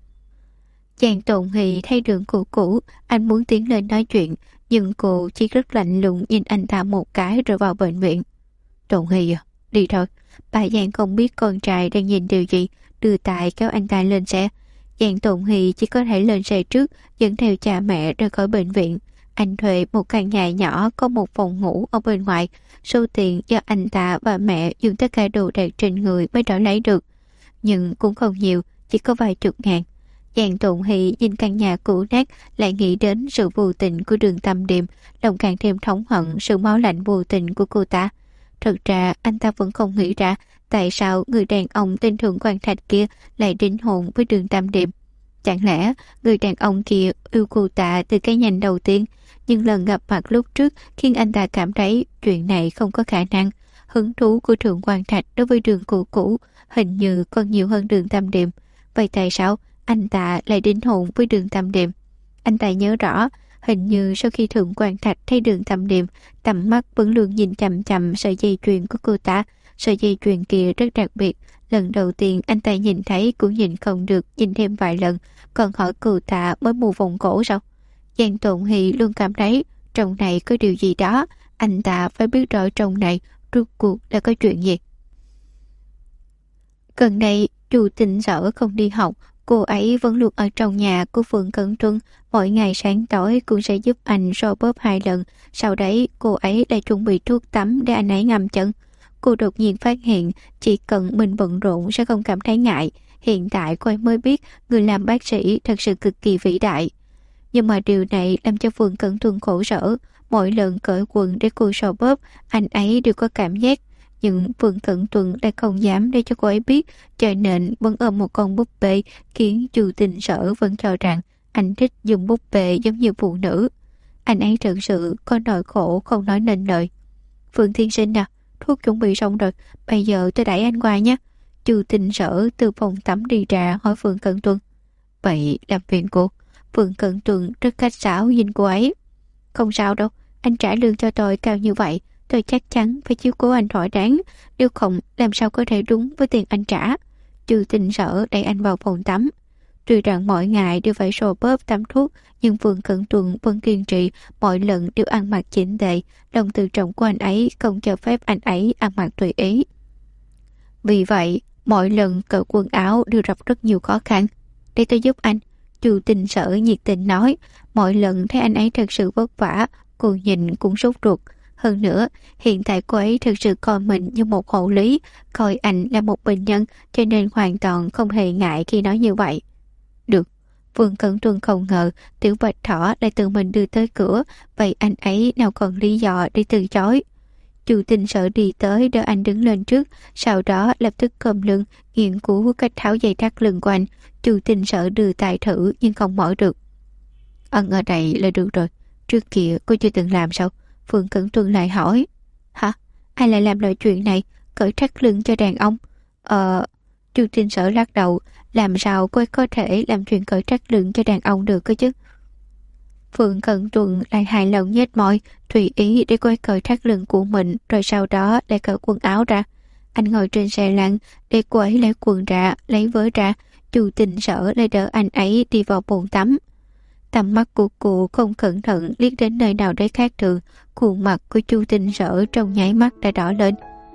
Giang Tùng Hy thấy đường cũ, anh muốn tiến lên nói chuyện, nhưng cô chỉ rất lạnh lùng nhìn anh ta một cái rồi vào bệnh viện. Tùng Hy à, đi thôi. Bà Giang không biết con trai đang nhìn điều gì, đưa tay kéo anh ta lên xe. Giang Tùng Hy chỉ có thể lên xe trước, dẫn theo cha mẹ rời khỏi bệnh viện. Anh thuê một căn nhà nhỏ có một phòng ngủ ở bên ngoài. Số tiền do anh ta và mẹ dùng tất cả đồ đạc trên người mới đổi lấy được. Nhưng cũng không nhiều, chỉ có vài chục ngàn. Giang Tùng Hy nhìn căn nhà cũ nát, lại nghĩ đến sự vô tình của Đường Tâm Điềm, lòng càng thêm thống hận sự máu lạnh vô tình của cô ta. Thật ra anh ta vẫn không nghĩ ra tại sao người đàn ông tên Thượng Quan Thạch kia lại đính hôn với Đường Tam Điềm. Chẳng lẽ người đàn ông kia yêu cô ta từ cái nhìn đầu tiên, nhưng lần gặp mặt lúc trước khiến anh ta cảm thấy chuyện này không có khả năng. Hứng thú của Thượng Quan Thạch đối với Đường cũ hình như còn nhiều hơn Đường Tam Điềm. Vậy tại sao anh ta lại đính hôn với Đường Tam Điềm? Anh ta nhớ rõ, hình như sau khi Thượng Quan Thạch thấy Đường Tam Điềm, tầm mắt vẫn luôn nhìn chằm chằm sợi dây chuyền của cô ta. Sợi dây chuyền kia rất đặc biệt. Lần đầu tiên anh ta nhìn thấy cũng nhìn không được, nhìn thêm vài lần. Còn hỏi cô ta mới mua vòng cổ sao? Giang Tùng Hy luôn cảm thấy trong này có điều gì đó. Anh ta phải biết rõ trong này rốt cuộc là có chuyện gì. Gần đây, dù Tịnh Sở không đi học, cô ấy vẫn luôn ở trong nhà của Phượng Cẩn Tuân. Mỗi ngày sáng tối cũng sẽ giúp anh xoa bóp 2 lần. Sau đấy cô ấy lại chuẩn bị thuốc tắm để anh ấy ngâm chân. Cô đột nhiên phát hiện chỉ cần mình bận rộn sẽ không cảm thấy ngại. Hiện tại cô ấy mới biết người làm bác sĩ thật sự cực kỳ vĩ đại. Nhưng mà điều này làm cho Phượng Cẩn Tuân khổ sở. Mỗi lần cởi quần để cô xoa bóp, anh ấy đều có cảm giác. Nhưng Phượng Cẩn Tuân lại không dám để cho cô ấy biết, cho nên vẫn ôm một con búp bê, khiến Chu Tịnh Sở vẫn cho rằng anh thích dùng búp bê giống như phụ nữ. Anh ấy thật sự có nỗi khổ không nói nên lời. Phượng tiên sinh à, thuốc chuẩn bị xong rồi, bây giờ tôi đẩy anh qua nhé. Chu Tịnh Sở từ phòng tắm đi ra hỏi Phượng Cẩn Tuân. Vậy làm phiền cô. Phượng Cẩn Tuân rất khách sáo nhìn cô ấy. Không sao đâu, anh trả lương cho tôi cao như vậy, tôi chắc chắn phải chiếu cố anh thỏa đáng, nếu không làm sao có thể đúng với tiền anh trả. Chu Tịnh Sở đẩy anh vào phòng tắm. Tuy rằng mỗi ngày đều phải xoa bóp tắm thuốc, nhưng Phượng Cẩn Tuân vẫn kiên trì, mỗi lần đều ăn mặc chỉnh tề. Lòng tự trọng của anh ấy không cho phép anh ấy ăn mặc tùy ý. Vì vậy, mỗi lần cởi quần áo đều gặp rất nhiều khó khăn. Để tôi giúp anh, Chu Tịnh Sở nhiệt tình nói. Mỗi lần thấy anh ấy thật sự vất vả, cô nhìn cũng sốt ruột. Hơn nữa, hiện tại cô ấy thực sự coi mình như một hộ lý, coi anh là một bệnh nhân, cho nên hoàn toàn không hề ngại khi nói như vậy. Được, Vương Cẩn Tuân không ngờ Tiểu Bạch Thỏ lại tự mình đưa tới cửa, vậy anh ấy nào còn lý do để từ chối. Chu Tịnh Sở đi tới đỡ anh đứng lên trước, sau đó lập tức cầm lưng, nghiên cứu cách tháo dây thắt lưng của anh. Chu Tịnh Sở đưa tay thử nhưng không mở được. Ấn ở đây là được rồi, trước kia cô chưa từng làm sao? Phượng Cẩn Tuân lại hỏi. Hả? Ai lại làm loại chuyện này? Cởi thắt lưng cho đàn ông? Chu Tịnh Sở lắc đầu. Làm sao cô ấy có thể làm chuyện cởi thắt lưng cho đàn ông được cơ chứ? Phượng Cẩn Tuân lại hài lòng nhếch môi, tùy ý để cô ấy cởi thắt lưng của mình, rồi sau đó lại cởi quần áo ra. Anh ngồi trên xe lăn để cô ấy lấy quần ra, lấy vớ ra. Chu Tịnh Sở lại đỡ anh ấy đi vào bồn tắm. Tầm mắt của cô không cẩn thận liếc đến nơi nào đấy khác thường, khuôn mặt của Chu Tịnh Sở trong nháy mắt đã đỏ lên.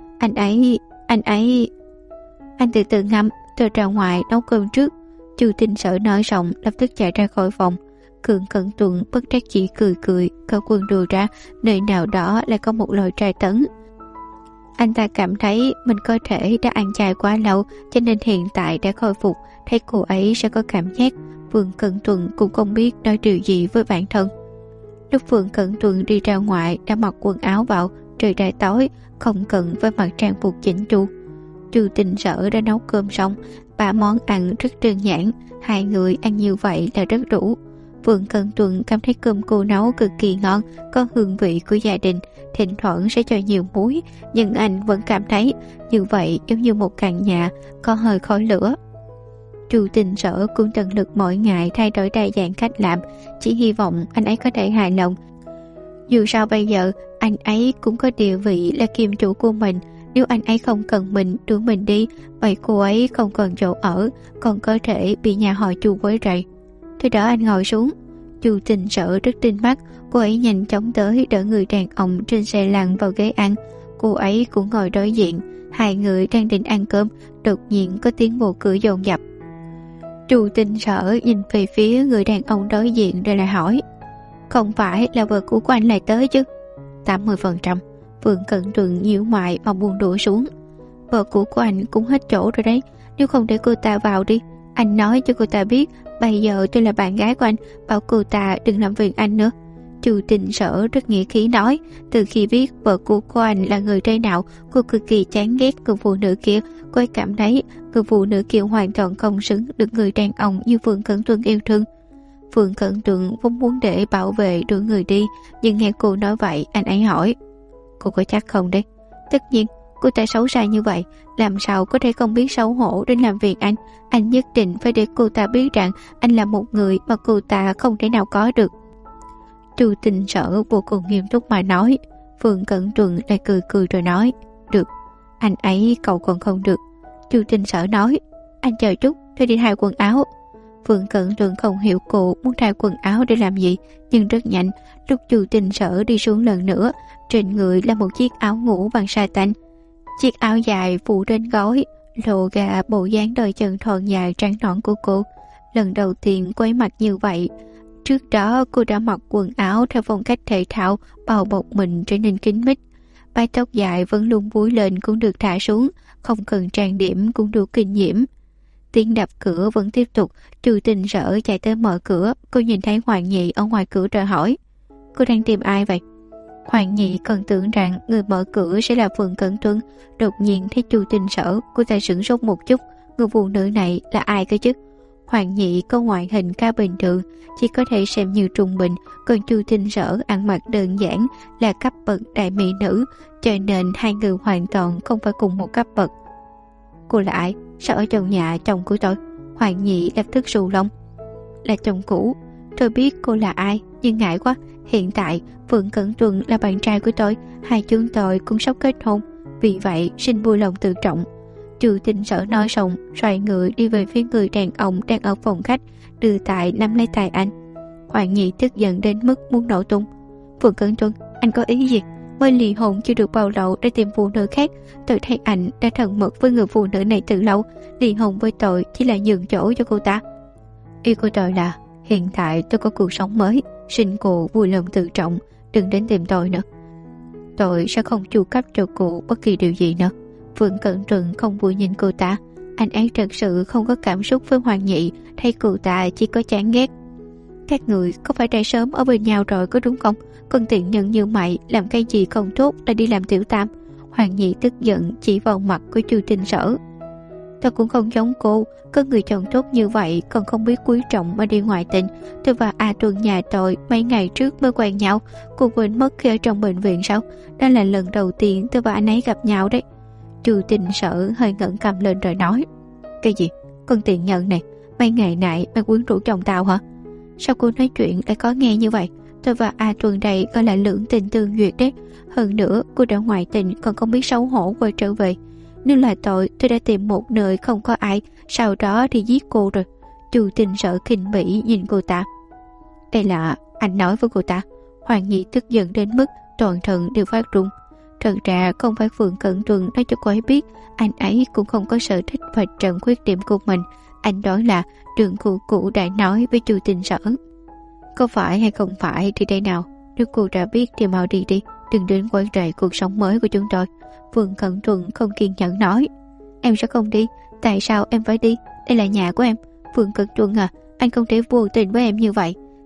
Anh từ từ ngâm, tôi ra ngoài nấu cơm trước. Chu Tịnh Sở nói xong lập tức chạy ra khỏi phòng. Phượng Cẩn Tuân bất đắc chỉ cười cởi quần đùi ra, nơi nào đó lại có một lồi trai tấn. Anh ta cảm thấy mình có thể đã ăn chay quá lâu, cho nên hiện tại đã khôi phục, thấy cô ấy sẽ có cảm giác. Vương Cẩn Tuân cũng không biết nói điều gì với bản thân. Lúc Phượng Cận Tuần đi ra ngoài đã mặc quần áo vào, trời đã tối, không cần phải mặc trang phục chỉnh chu. Chu Tình Sở đã nấu cơm xong, 3 món ăn rất đơn giản, 2 người ăn như vậy là rất đủ. Phượng Cận Tuần cảm thấy cơm cô nấu cực kỳ ngon, có hương vị của gia đình, thỉnh thoảng sẽ cho nhiều muối, nhưng anh vẫn cảm thấy như vậy giống như một căn nhà có hơi khói lửa. Chu Tình Sở cũng tận lực mỗi ngày thay đổi đa dạng cách làm, chỉ hy vọng anh ấy có thể hài lòng. Dù sao bây giờ anh ấy cũng có địa vị là kim chủ của mình, nếu anh ấy không cần mình đưa mình đi, vậy cô ấy không còn chỗ ở, còn có thể bị nhà họ Chu quấy rầy. Tôi đỡ anh ngồi xuống. Chu Tình Sở rất tinh mắt, cô ấy nhanh chóng tới đỡ người đàn ông trên xe lăn vào ghế ăn. Cô ấy cũng ngồi đối diện, 2 người đang định ăn cơm, đột nhiên có tiếng vô cửa dồn dập. Chu Tình Sở nhìn về phía người đàn ông đối diện rồi lại hỏi: "Không phải là vợ cũ của anh lại tới chứ?" 80%. Phượng Cận Tuần nhíu mày mà buông đũa xuống. "Vợ cũ của anh cũng hết chỗ rồi đấy, nếu không để cô ta vào đi. Anh nói cho cô ta biết bây giờ tôi là bạn gái của anh, bảo cô ta đừng làm phiền anh nữa." Chu Tình Sở rất nghĩa khí nói, từ khi biết vợ cũ của anh là người thế nào, cô cực kỳ chán ghét người phụ nữ kia. Cô ấy cảm thấy người phụ nữ kia hoàn toàn không xứng được người đàn ông như Phượng Cận Tuần yêu thương. Phượng Cận Tuần vốn muốn để bảo vệ đuổi người đi, nhưng nghe cô nói vậy, anh ấy hỏi: "Cô có chắc không đấy?" "Tất nhiên, cô ta xấu xa như vậy, làm sao có thể không biết xấu hổ đến làm việc anh. Anh nhất định phải để cô ta biết rằng anh là một người mà cô ta không thể nào có được." Chu Tình Sở vô cùng nghiêm túc mà nói. Phượng Cận Tuần lại cười cười rồi nói: "Được, anh ấy cậu còn không được." Chu Tình Sở nói: "Anh chờ chút, tôi đi thay quần áo." Phượng Cận Tuần không hiểu cô muốn thay quần áo để làm gì, nhưng rất nhanh, lúc Chu Tình Sở đi xuống lần nữa, trên người là một chiếc áo ngủ bằng sa tanh. Chiếc áo dài phủ trên gối, lộ ra bộ dáng đôi chân thon dài trắng nõn của cô. Lần đầu tiên cô ấy mặc như vậy. Trước đó cô đã mặc quần áo theo phong cách thể thao, bao bọc mình trở nên kín mít. Mái tóc dài vẫn luôn búi lên cũng được thả xuống, không cần trang điểm cũng đủ kinh diễm. Tiếng đập cửa vẫn tiếp tục. Chu Tình Sở chạy tới mở cửa. Cô nhìn thấy Hoàng Nhị ở ngoài cửa rồi hỏi: "Cô đang tìm ai vậy?" Hoàng Nhị còn tưởng rằng người mở cửa sẽ là Phượng Cận Tuần, đột nhiên thấy Chu Tình Sở, cô ta sửng sốt một chút. Người phụ nữ này là ai cơ chứ? Hoàng Nhị có ngoại hình khá bình thường, chỉ có thể xem như trung bình, còn Chu Tình Sở ăn mặc đơn giản, là cấp bậc đại mỹ nữ, cho nên 2 người hoàn toàn không phải cùng một cấp bậc. "Cô là ai? Sao ở trong nhà chồng của tôi?" Hoàng Nhị lập tức sù lông. "Là chồng cũ. Tôi biết cô là ai, nhưng ngại quá. Hiện tại Phượng Cận Tuần là bạn trai của tôi, hai chúng tôi cũng sắp kết hôn, vì vậy xin vui lòng tự trọng." Chu Tình Sở nói xong, xoay người đi về phía người đàn ông đang ở phòng khách, đưa tay nắm lấy tay anh. Hoàng Nhị tức giận đến mức muốn nổ tung. "Phượng Cận Tuần, anh có ý gì? Mới ly hôn chưa được bao lâu đã tìm phụ nữ khác. Tôi thấy anh đã thân mật với người phụ nữ này từ lâu. Ly hôn với tôi chỉ là nhường chỗ cho cô ta." "Ý của tôi là hiện tại tôi có cuộc sống mới, xin cô vui lòng tự trọng, đừng đến tìm tôi nữa. Tôi sẽ không chu cấp cho cô bất kỳ điều gì nữa." Phượng Cận Tuần không vui nhìn cô ta. Anh ấy thật sự không có cảm xúc với Hoàng Nhị, thấy cô ta chỉ có chán ghét. "Các người có phải đã sớm ở bên nhau rồi có đúng không? Con tiện nhân như mày làm cái gì không tốt là đi làm tiểu tam." Hoàng Nhị tức giận chỉ vào mặt của Chu Tình Sở. "Tôi cũng không giống cô, có người chồng tốt như vậy còn không biết quý trọng mà đi ngoại tình. Tôi và A Tuần nhà tôi mấy ngày trước mới quen nhau, cô quên mất khi ở trong bệnh viện sao? Đó là lần đầu tiên tôi và anh ấy gặp nhau đấy." Chu Tình Sở hơi ngẩng cằm lên rồi nói: "Cái gì? Con tiện nhân này, mấy ngày nay mày quyến rũ chồng tao hả?" "Sao cô nói chuyện lại có nghe như vậy? Tôi và A Tuần đây gọi là lưỡng tình tương duyệt đấy. Hơn nữa cô đã ngoại tình còn không biết xấu hổ quay trở về. Nếu là tôi đã tìm một nơi không có ai, sau đó thì giết cô rồi." Chu Tình Sở khinh bỉ nhìn cô ta. "Đây là anh nói với cô ta." Hoàng Nhị tức giận đến mức toàn thân đều phát run. Thật ra không phải Phượng Cận Tuần nói cho cô ấy biết, anh ấy cũng không có sở thích và trần khuyết điểm của mình. Anh đó là Đường cũ đã nói với Chu Tình Sở. "Có phải hay không phải thì đây nào, nếu cô đã biết thì mau đi đi, đừng đến quấy rầy cuộc sống mới của chúng tôi." Phượng Cận Tuần không kiên nhẫn nói. "Em sẽ không đi. Tại sao em phải đi? Đây là nhà của em." "Phượng Cận Tuần à, anh không thể vô tình với em như vậy."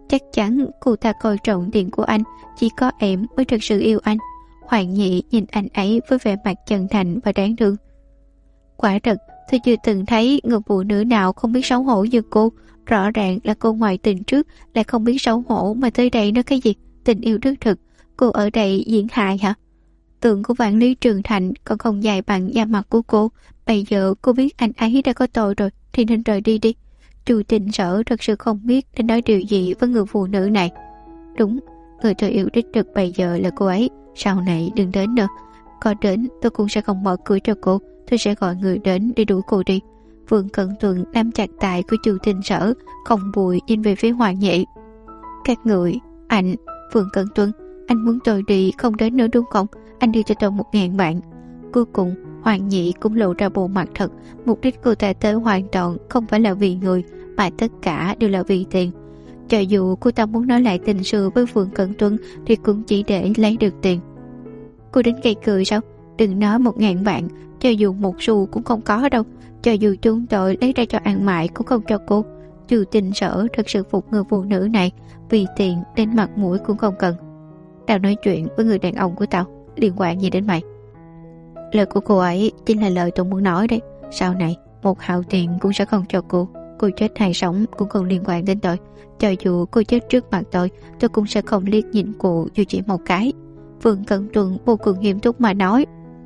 Chắc chắn cô ta coi trọng tiền của anh, chỉ có em mới thật sự yêu anh. Hoàng Nhị nhìn anh ấy với vẻ mặt chân thành và đáng thương. Quả thật, tôi chưa từng thấy người phụ nữ nào không biết xấu hổ như cô. Rõ ràng là cô ngoại tình trước, lại không biết xấu hổ mà tới đây nói cái gì? Tình yêu đích thực. Cô ở đây diễn hài hả? Tượng của Vạn Lý Trường Thành còn không dài bằng da mặt của cô. Bây giờ cô biết anh ấy đã có tội rồi thì nên rời đi đi. Chu Tình Sở thật sự không biết nên nói điều gì với người phụ nữ này. Đúng, người tôi yêu đích thực bây giờ là cô ấy. Sau này đừng đến nữa. Có đến tôi cũng sẽ không mở cửa cho cô. Tôi sẽ gọi người đến để đuổi cô đi. Vương Cận Tuần nắm chặt tay của Chu Tình Sở, không bùi nhìn về phía Hoàng Nhị. Các người, anh, Vương Cận Tuần, anh muốn tôi đi không đến nữa đúng không? Anh đưa cho tôi 1.000 vạn. Cuối cùng Hoàng Nhị cũng lộ ra bộ mặt thật. Mục đích cô ta tới hoàn toàn không phải là vì người, mà tất cả đều là vì tiền. Cho dù cô ta muốn nói lại tình xưa với Vương Cận Tuần thì cũng chỉ để lấy được tiền. Cô đến gây cười sao? Đừng nói 1.000 vạn, cho dù một xu cũng không có đâu. Cho dù chúng tôi lấy ra cho ăn mại cũng không cho cô. Chu Tình Sở thật sự phục người phụ nữ này, vì tiền đến mặt mũi cũng không cần. Tao nói chuyện với người đàn ông của tao, liên quan gì đến mày? Lời của cô ấy chính là lời tôi muốn nói đấy. Sau này một hào tiền cũng sẽ không cho cô. Cô chết hay sống cũng không liên quan đến tôi. Cho dù cô chết trước mặt tôi cũng sẽ không liếc nhìn cô dù chỉ một cái. Vương Cận Tuần vô cùng nghiêm túc mà nói.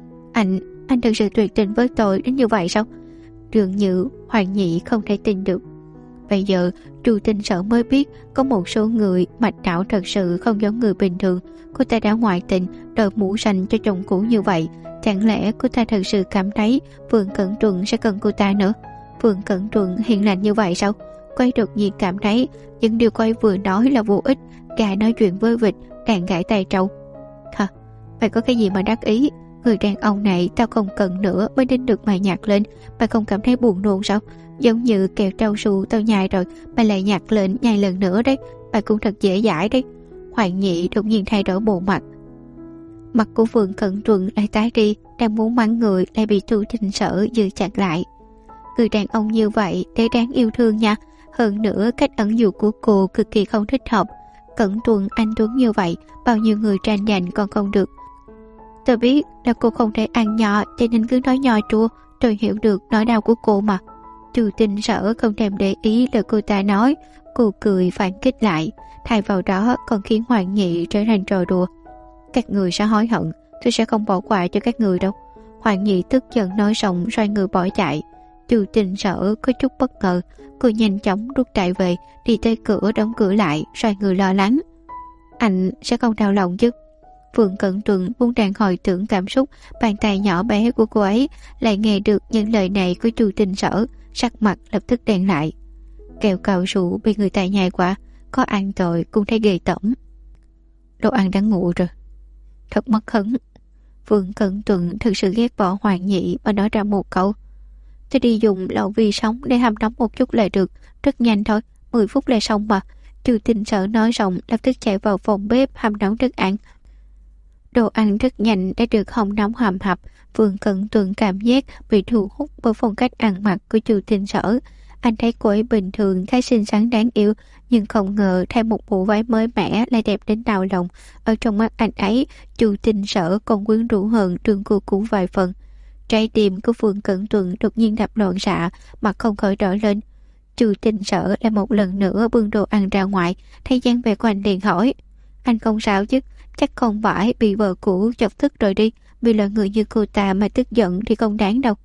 Anh thật sự tuyệt tình với tôi đến như vậy sao? Dường như Hoàng Nhị không thể tin được. Bây giờ Chu Tình Sở mới biết có một số người mạch não thật sự không giống người bình thường. Cô ta đã ngoại tình, đội mũ xanh cho chồng cũ như vậy. Chẳng lẽ cô ta thật sự cảm thấy Vương Cận Tuần sẽ cần cô ta nữa? Vương Cận Tuần hiền lành như vậy sao? Cô ấy đột nhiên cảm thấy những điều cô ấy vừa nói là vô ích. Gà nói chuyện với vịt, đàn gãi tay trâu. Hả? Mày có cái gì mà đắc ý? Người đàn ông này tao không cần nữa mới đến được mày nhặt lên. Mày không cảm thấy buồn nôn sao? Giống như kẹo trâu su tao nhai rồi, mày lại nhặt lên nhai lần nữa đấy. Mày cũng thật dễ dãi đấy. Hoàng Nhị đột nhiên thay đổi bộ mặt. Mặt của Vương Cận Tuần lại tái đi, đang muốn mắng người lại bị Chu Tình Sở giữ chặt lại. Người đàn ông như vậy để đáng yêu thương nha. Hơn nữa cách ẩn dụ của cô cực kỳ không thích hợp. Cận Tuần anh tuấn như vậy, bao nhiêu người tranh giành còn không được. Tôi biết là cô không thể ăn nho, cho nên cứ nói nho chua. Tôi hiểu được nỗi đau của cô mà. Chu Tình Sở không thèm để ý lời cô ta nói. Cô cười phản kích lại, thay vào đó còn khiến Hoàng Nhị trở thành trò đùa. Các người sẽ hối hận, tôi sẽ không bỏ qua cho các người đâu. Hoàng Nhị tức giận nói xong xoay người bỏ chạy. Chu Tình Sở có chút bất ngờ, cô nhanh chóng rút chạy về, đi tới cửa đóng cửa lại, xoay người lo lắng. Anh sẽ không đau lòng chứ? Vương Cận Tuần vốn đang hồi tưởng cảm xúc, bàn tay nhỏ bé của cô ấy lại nghe được những lời này của Chu Tình Sở, sắc mặt lập tức đen lại. Kẹo cao su bị người ta nhai qua, có ăn tội cũng thấy ghê tởm. Đồ ăn đã nguội rồi. Thật mất hứng. Vương Cận Tuần thực sự ghét bỏ Hoàng Nhị và nói ra một câu. Tôi đi dùng lẩu vi sống để hầm nóng một chút là được, rất nhanh thôi, 10 phút là xong mà. Chu Tình Sở nói xong lập tức chạy vào phòng bếp hầm nóng thức ăn. Đồ ăn rất nhanh đã được hong nóng hầm hập. Vương Cận Tuần cảm giác bị thu hút bởi phong cách ăn mặc của Chu Tình Sở. Anh thấy cô ấy bình thường khá xinh xắn đáng yêu, nhưng không ngờ thay một bộ váy mới mẻ lại đẹp đến đau lòng. Ở trong mắt anh ấy, Chu Tình Sở còn quyến rũ hơn Trương Cô Cũ vài phần. Trái tim của Vương Cận Tuần đột nhiên đập loạn xạ, mặt không khỏi đỏ lên. Chu Tình Sở lại một lần nữa bưng đồ ăn ra ngoài, thấy dáng vẻ của anh liền hỏi. Anh không sao chứ? Chắc không phải bị vợ cũ chọc tức rồi đi. Vì là người như cô ta mà tức giận thì không đáng đâu.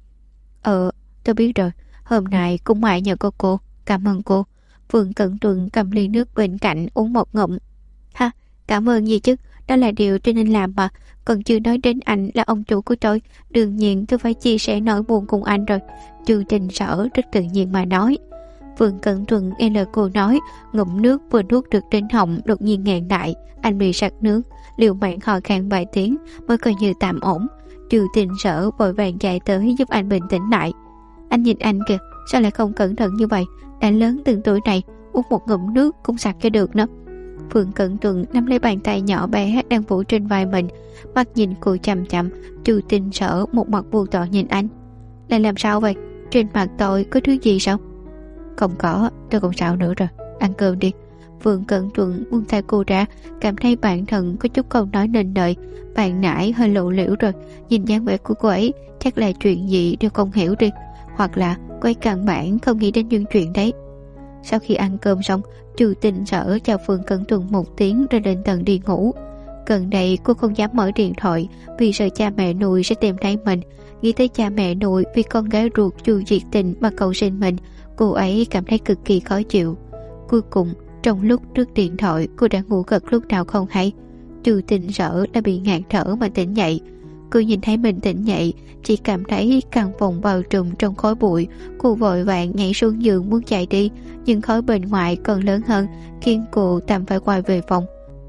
Tôi biết rồi. Hôm nay cũng mãi nhờ cô. Cảm ơn cô. Vương Cận Tuần cầm ly nước bên cạnh uống một ngụm. Ha, cảm ơn gì chứ? Đó là điều tôi nên làm mà. Còn chưa nói đến anh là ông chủ của tôi. Đương nhiên tôi phải chia sẻ nỗi buồn cùng anh rồi. Chu Tình Sở rất tự nhiên mà nói. Vương Cận Tuần nghe lời cô nói, ngụm nước vừa nuốt được trên họng đột nhiên nghẹn lại. Anh bị sặc nước, liều mạng ho khan vài tiếng mới coi như tạm ổn. Chu Tình Sở vội vàng chạy tới giúp anh bình tĩnh lại. Anh nhìn anh kìa, sao lại không cẩn thận như vậy? Đã lớn từng tuổi này, uống một ngụm nước cũng sặc cho được nữa. Vương Cận Tuần nắm lấy bàn tay nhỏ bé đang phủ trên vai mình, mắt nhìn cô chằm chằm. Chu Tình Sở một mặt vô tội nhìn anh. Lại làm sao vậy? Trên mặt tôi có thứ gì sao? Không có, tôi không sao nữa rồi. Ăn cơm đi. Vương Cẩn Tuấn buông tay cô ra, cảm thấy bản thân có chút câu nói nên lời. Bạn nãy hơi lộ liễu rồi, nhìn dáng vẻ của cô ấy chắc là chuyện gì đều không hiểu đi, hoặc là cô ấy căn bản không nghĩ đến những chuyện đấy. Sau khi ăn cơm xong, Chu Tinh Sở chào Vương Cẩn Tuấn một tiếng rồi lên tầng đi ngủ. Gần đây cô không dám mở điện thoại vì sợ cha mẹ nuôi sẽ tìm thấy mình. Nghĩ tới cha mẹ nuôi vì con gái ruột Chu Diệt Tình mà cầu xin mình, cô ấy cảm thấy cực kỳ khó chịu. Cuối cùng, trong lúc trước điện thoại, cô đã ngủ gật lúc nào không hay. Chu Tinh Sở đã bị ngạt thở mà tỉnh dậy. Cô nhìn thấy mình tỉnh dậy, chỉ cảm thấy căn phòng bao trùm trong khói bụi. Cô vội vàng nhảy xuống giường muốn chạy đi, nhưng khói bên ngoài còn lớn hơn, khiến cô tạm phải quay về phòng.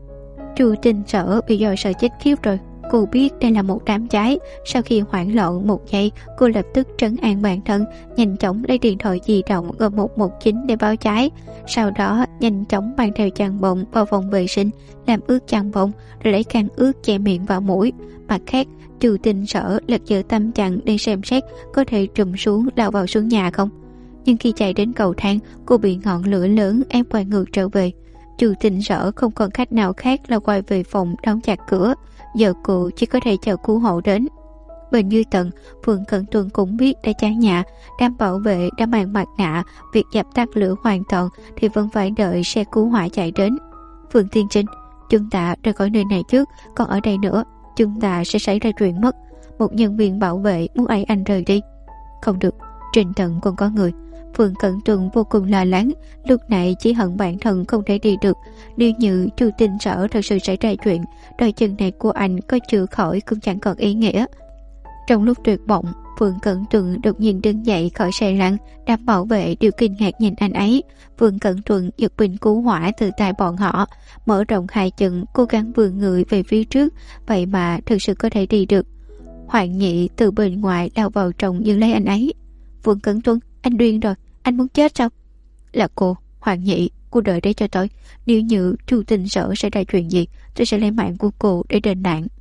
Chu Tinh Sở bị dọa sợ chết khiếp rồi. Cô biết đây là một đám cháy. Sau khi hoảng loạn một giây, cô lập tức trấn an bản thân, nhanh chóng lấy điện thoại di động gọi 119 để báo cháy. Sau đó nhanh chóng mang theo chăn bông vào phòng vệ sinh, làm ướt chăn bông rồi lấy khăn ướt che miệng và mũi. Mặt khác, Chu Tinh Sở lật dở tâm chặn để xem xét có thể trùm xuống lao vào xuống nhà không. Nhưng khi chạy đến cầu thang, cô bị ngọn lửa lớn ép quay ngược trở về. Chu Tinh Sở không còn cách nào khác là quay về phòng đóng chặt cửa. Giờ cô chỉ có thể chờ cứu hộ đến. Bên dưới tầng, Phương Cẩn Tuấn cũng biết đã cháy nhà. Đám bảo vệ đã mang mặt nạ, việc dập tắt lửa hoàn toàn thì vẫn phải đợi xe cứu hỏa chạy đến. Phương tiên sinh, chúng ta rời khỏi nơi này trước, còn ở đây nữa chúng ta sẽ xảy ra chuyện mất. Một nhân viên bảo vệ muốn ép anh rời đi. Không được, trên tầng còn có người. Phương Cẩn Tuấn vô cùng lo lắng, lúc này chỉ hận bản thân không thể đi được. Nếu như Chu Tinh Sở thật sự xảy ra chuyện, đôi chân này của anh có chữa khỏi cũng chẳng còn ý nghĩa. Trong lúc tuyệt vọng, Phương Cẩn Tuấn đột nhiên đứng dậy khỏi xe lăn, đám bảo vệ đều kinh ngạc nhìn anh ấy. Phương Cẩn Tuấn giật bình cứu hỏa từ tay bọn họ, mở rộng hai chân, cố gắng vươn người về phía trước, vậy mà thực sự có thể đi được. Hoàng Nhị từ bên ngoài lao vào trong giữ lấy anh ấy. Phương Cẩn Tuấn, anh điên rồi, anh muốn chết sao? Là cô, Hoàng Nhị, cô đợi đấy cho tôi. Nếu như Chu Tinh Sở xảy ra chuyện gì, tôi sẽ lấy mạng của cô để đền nạn.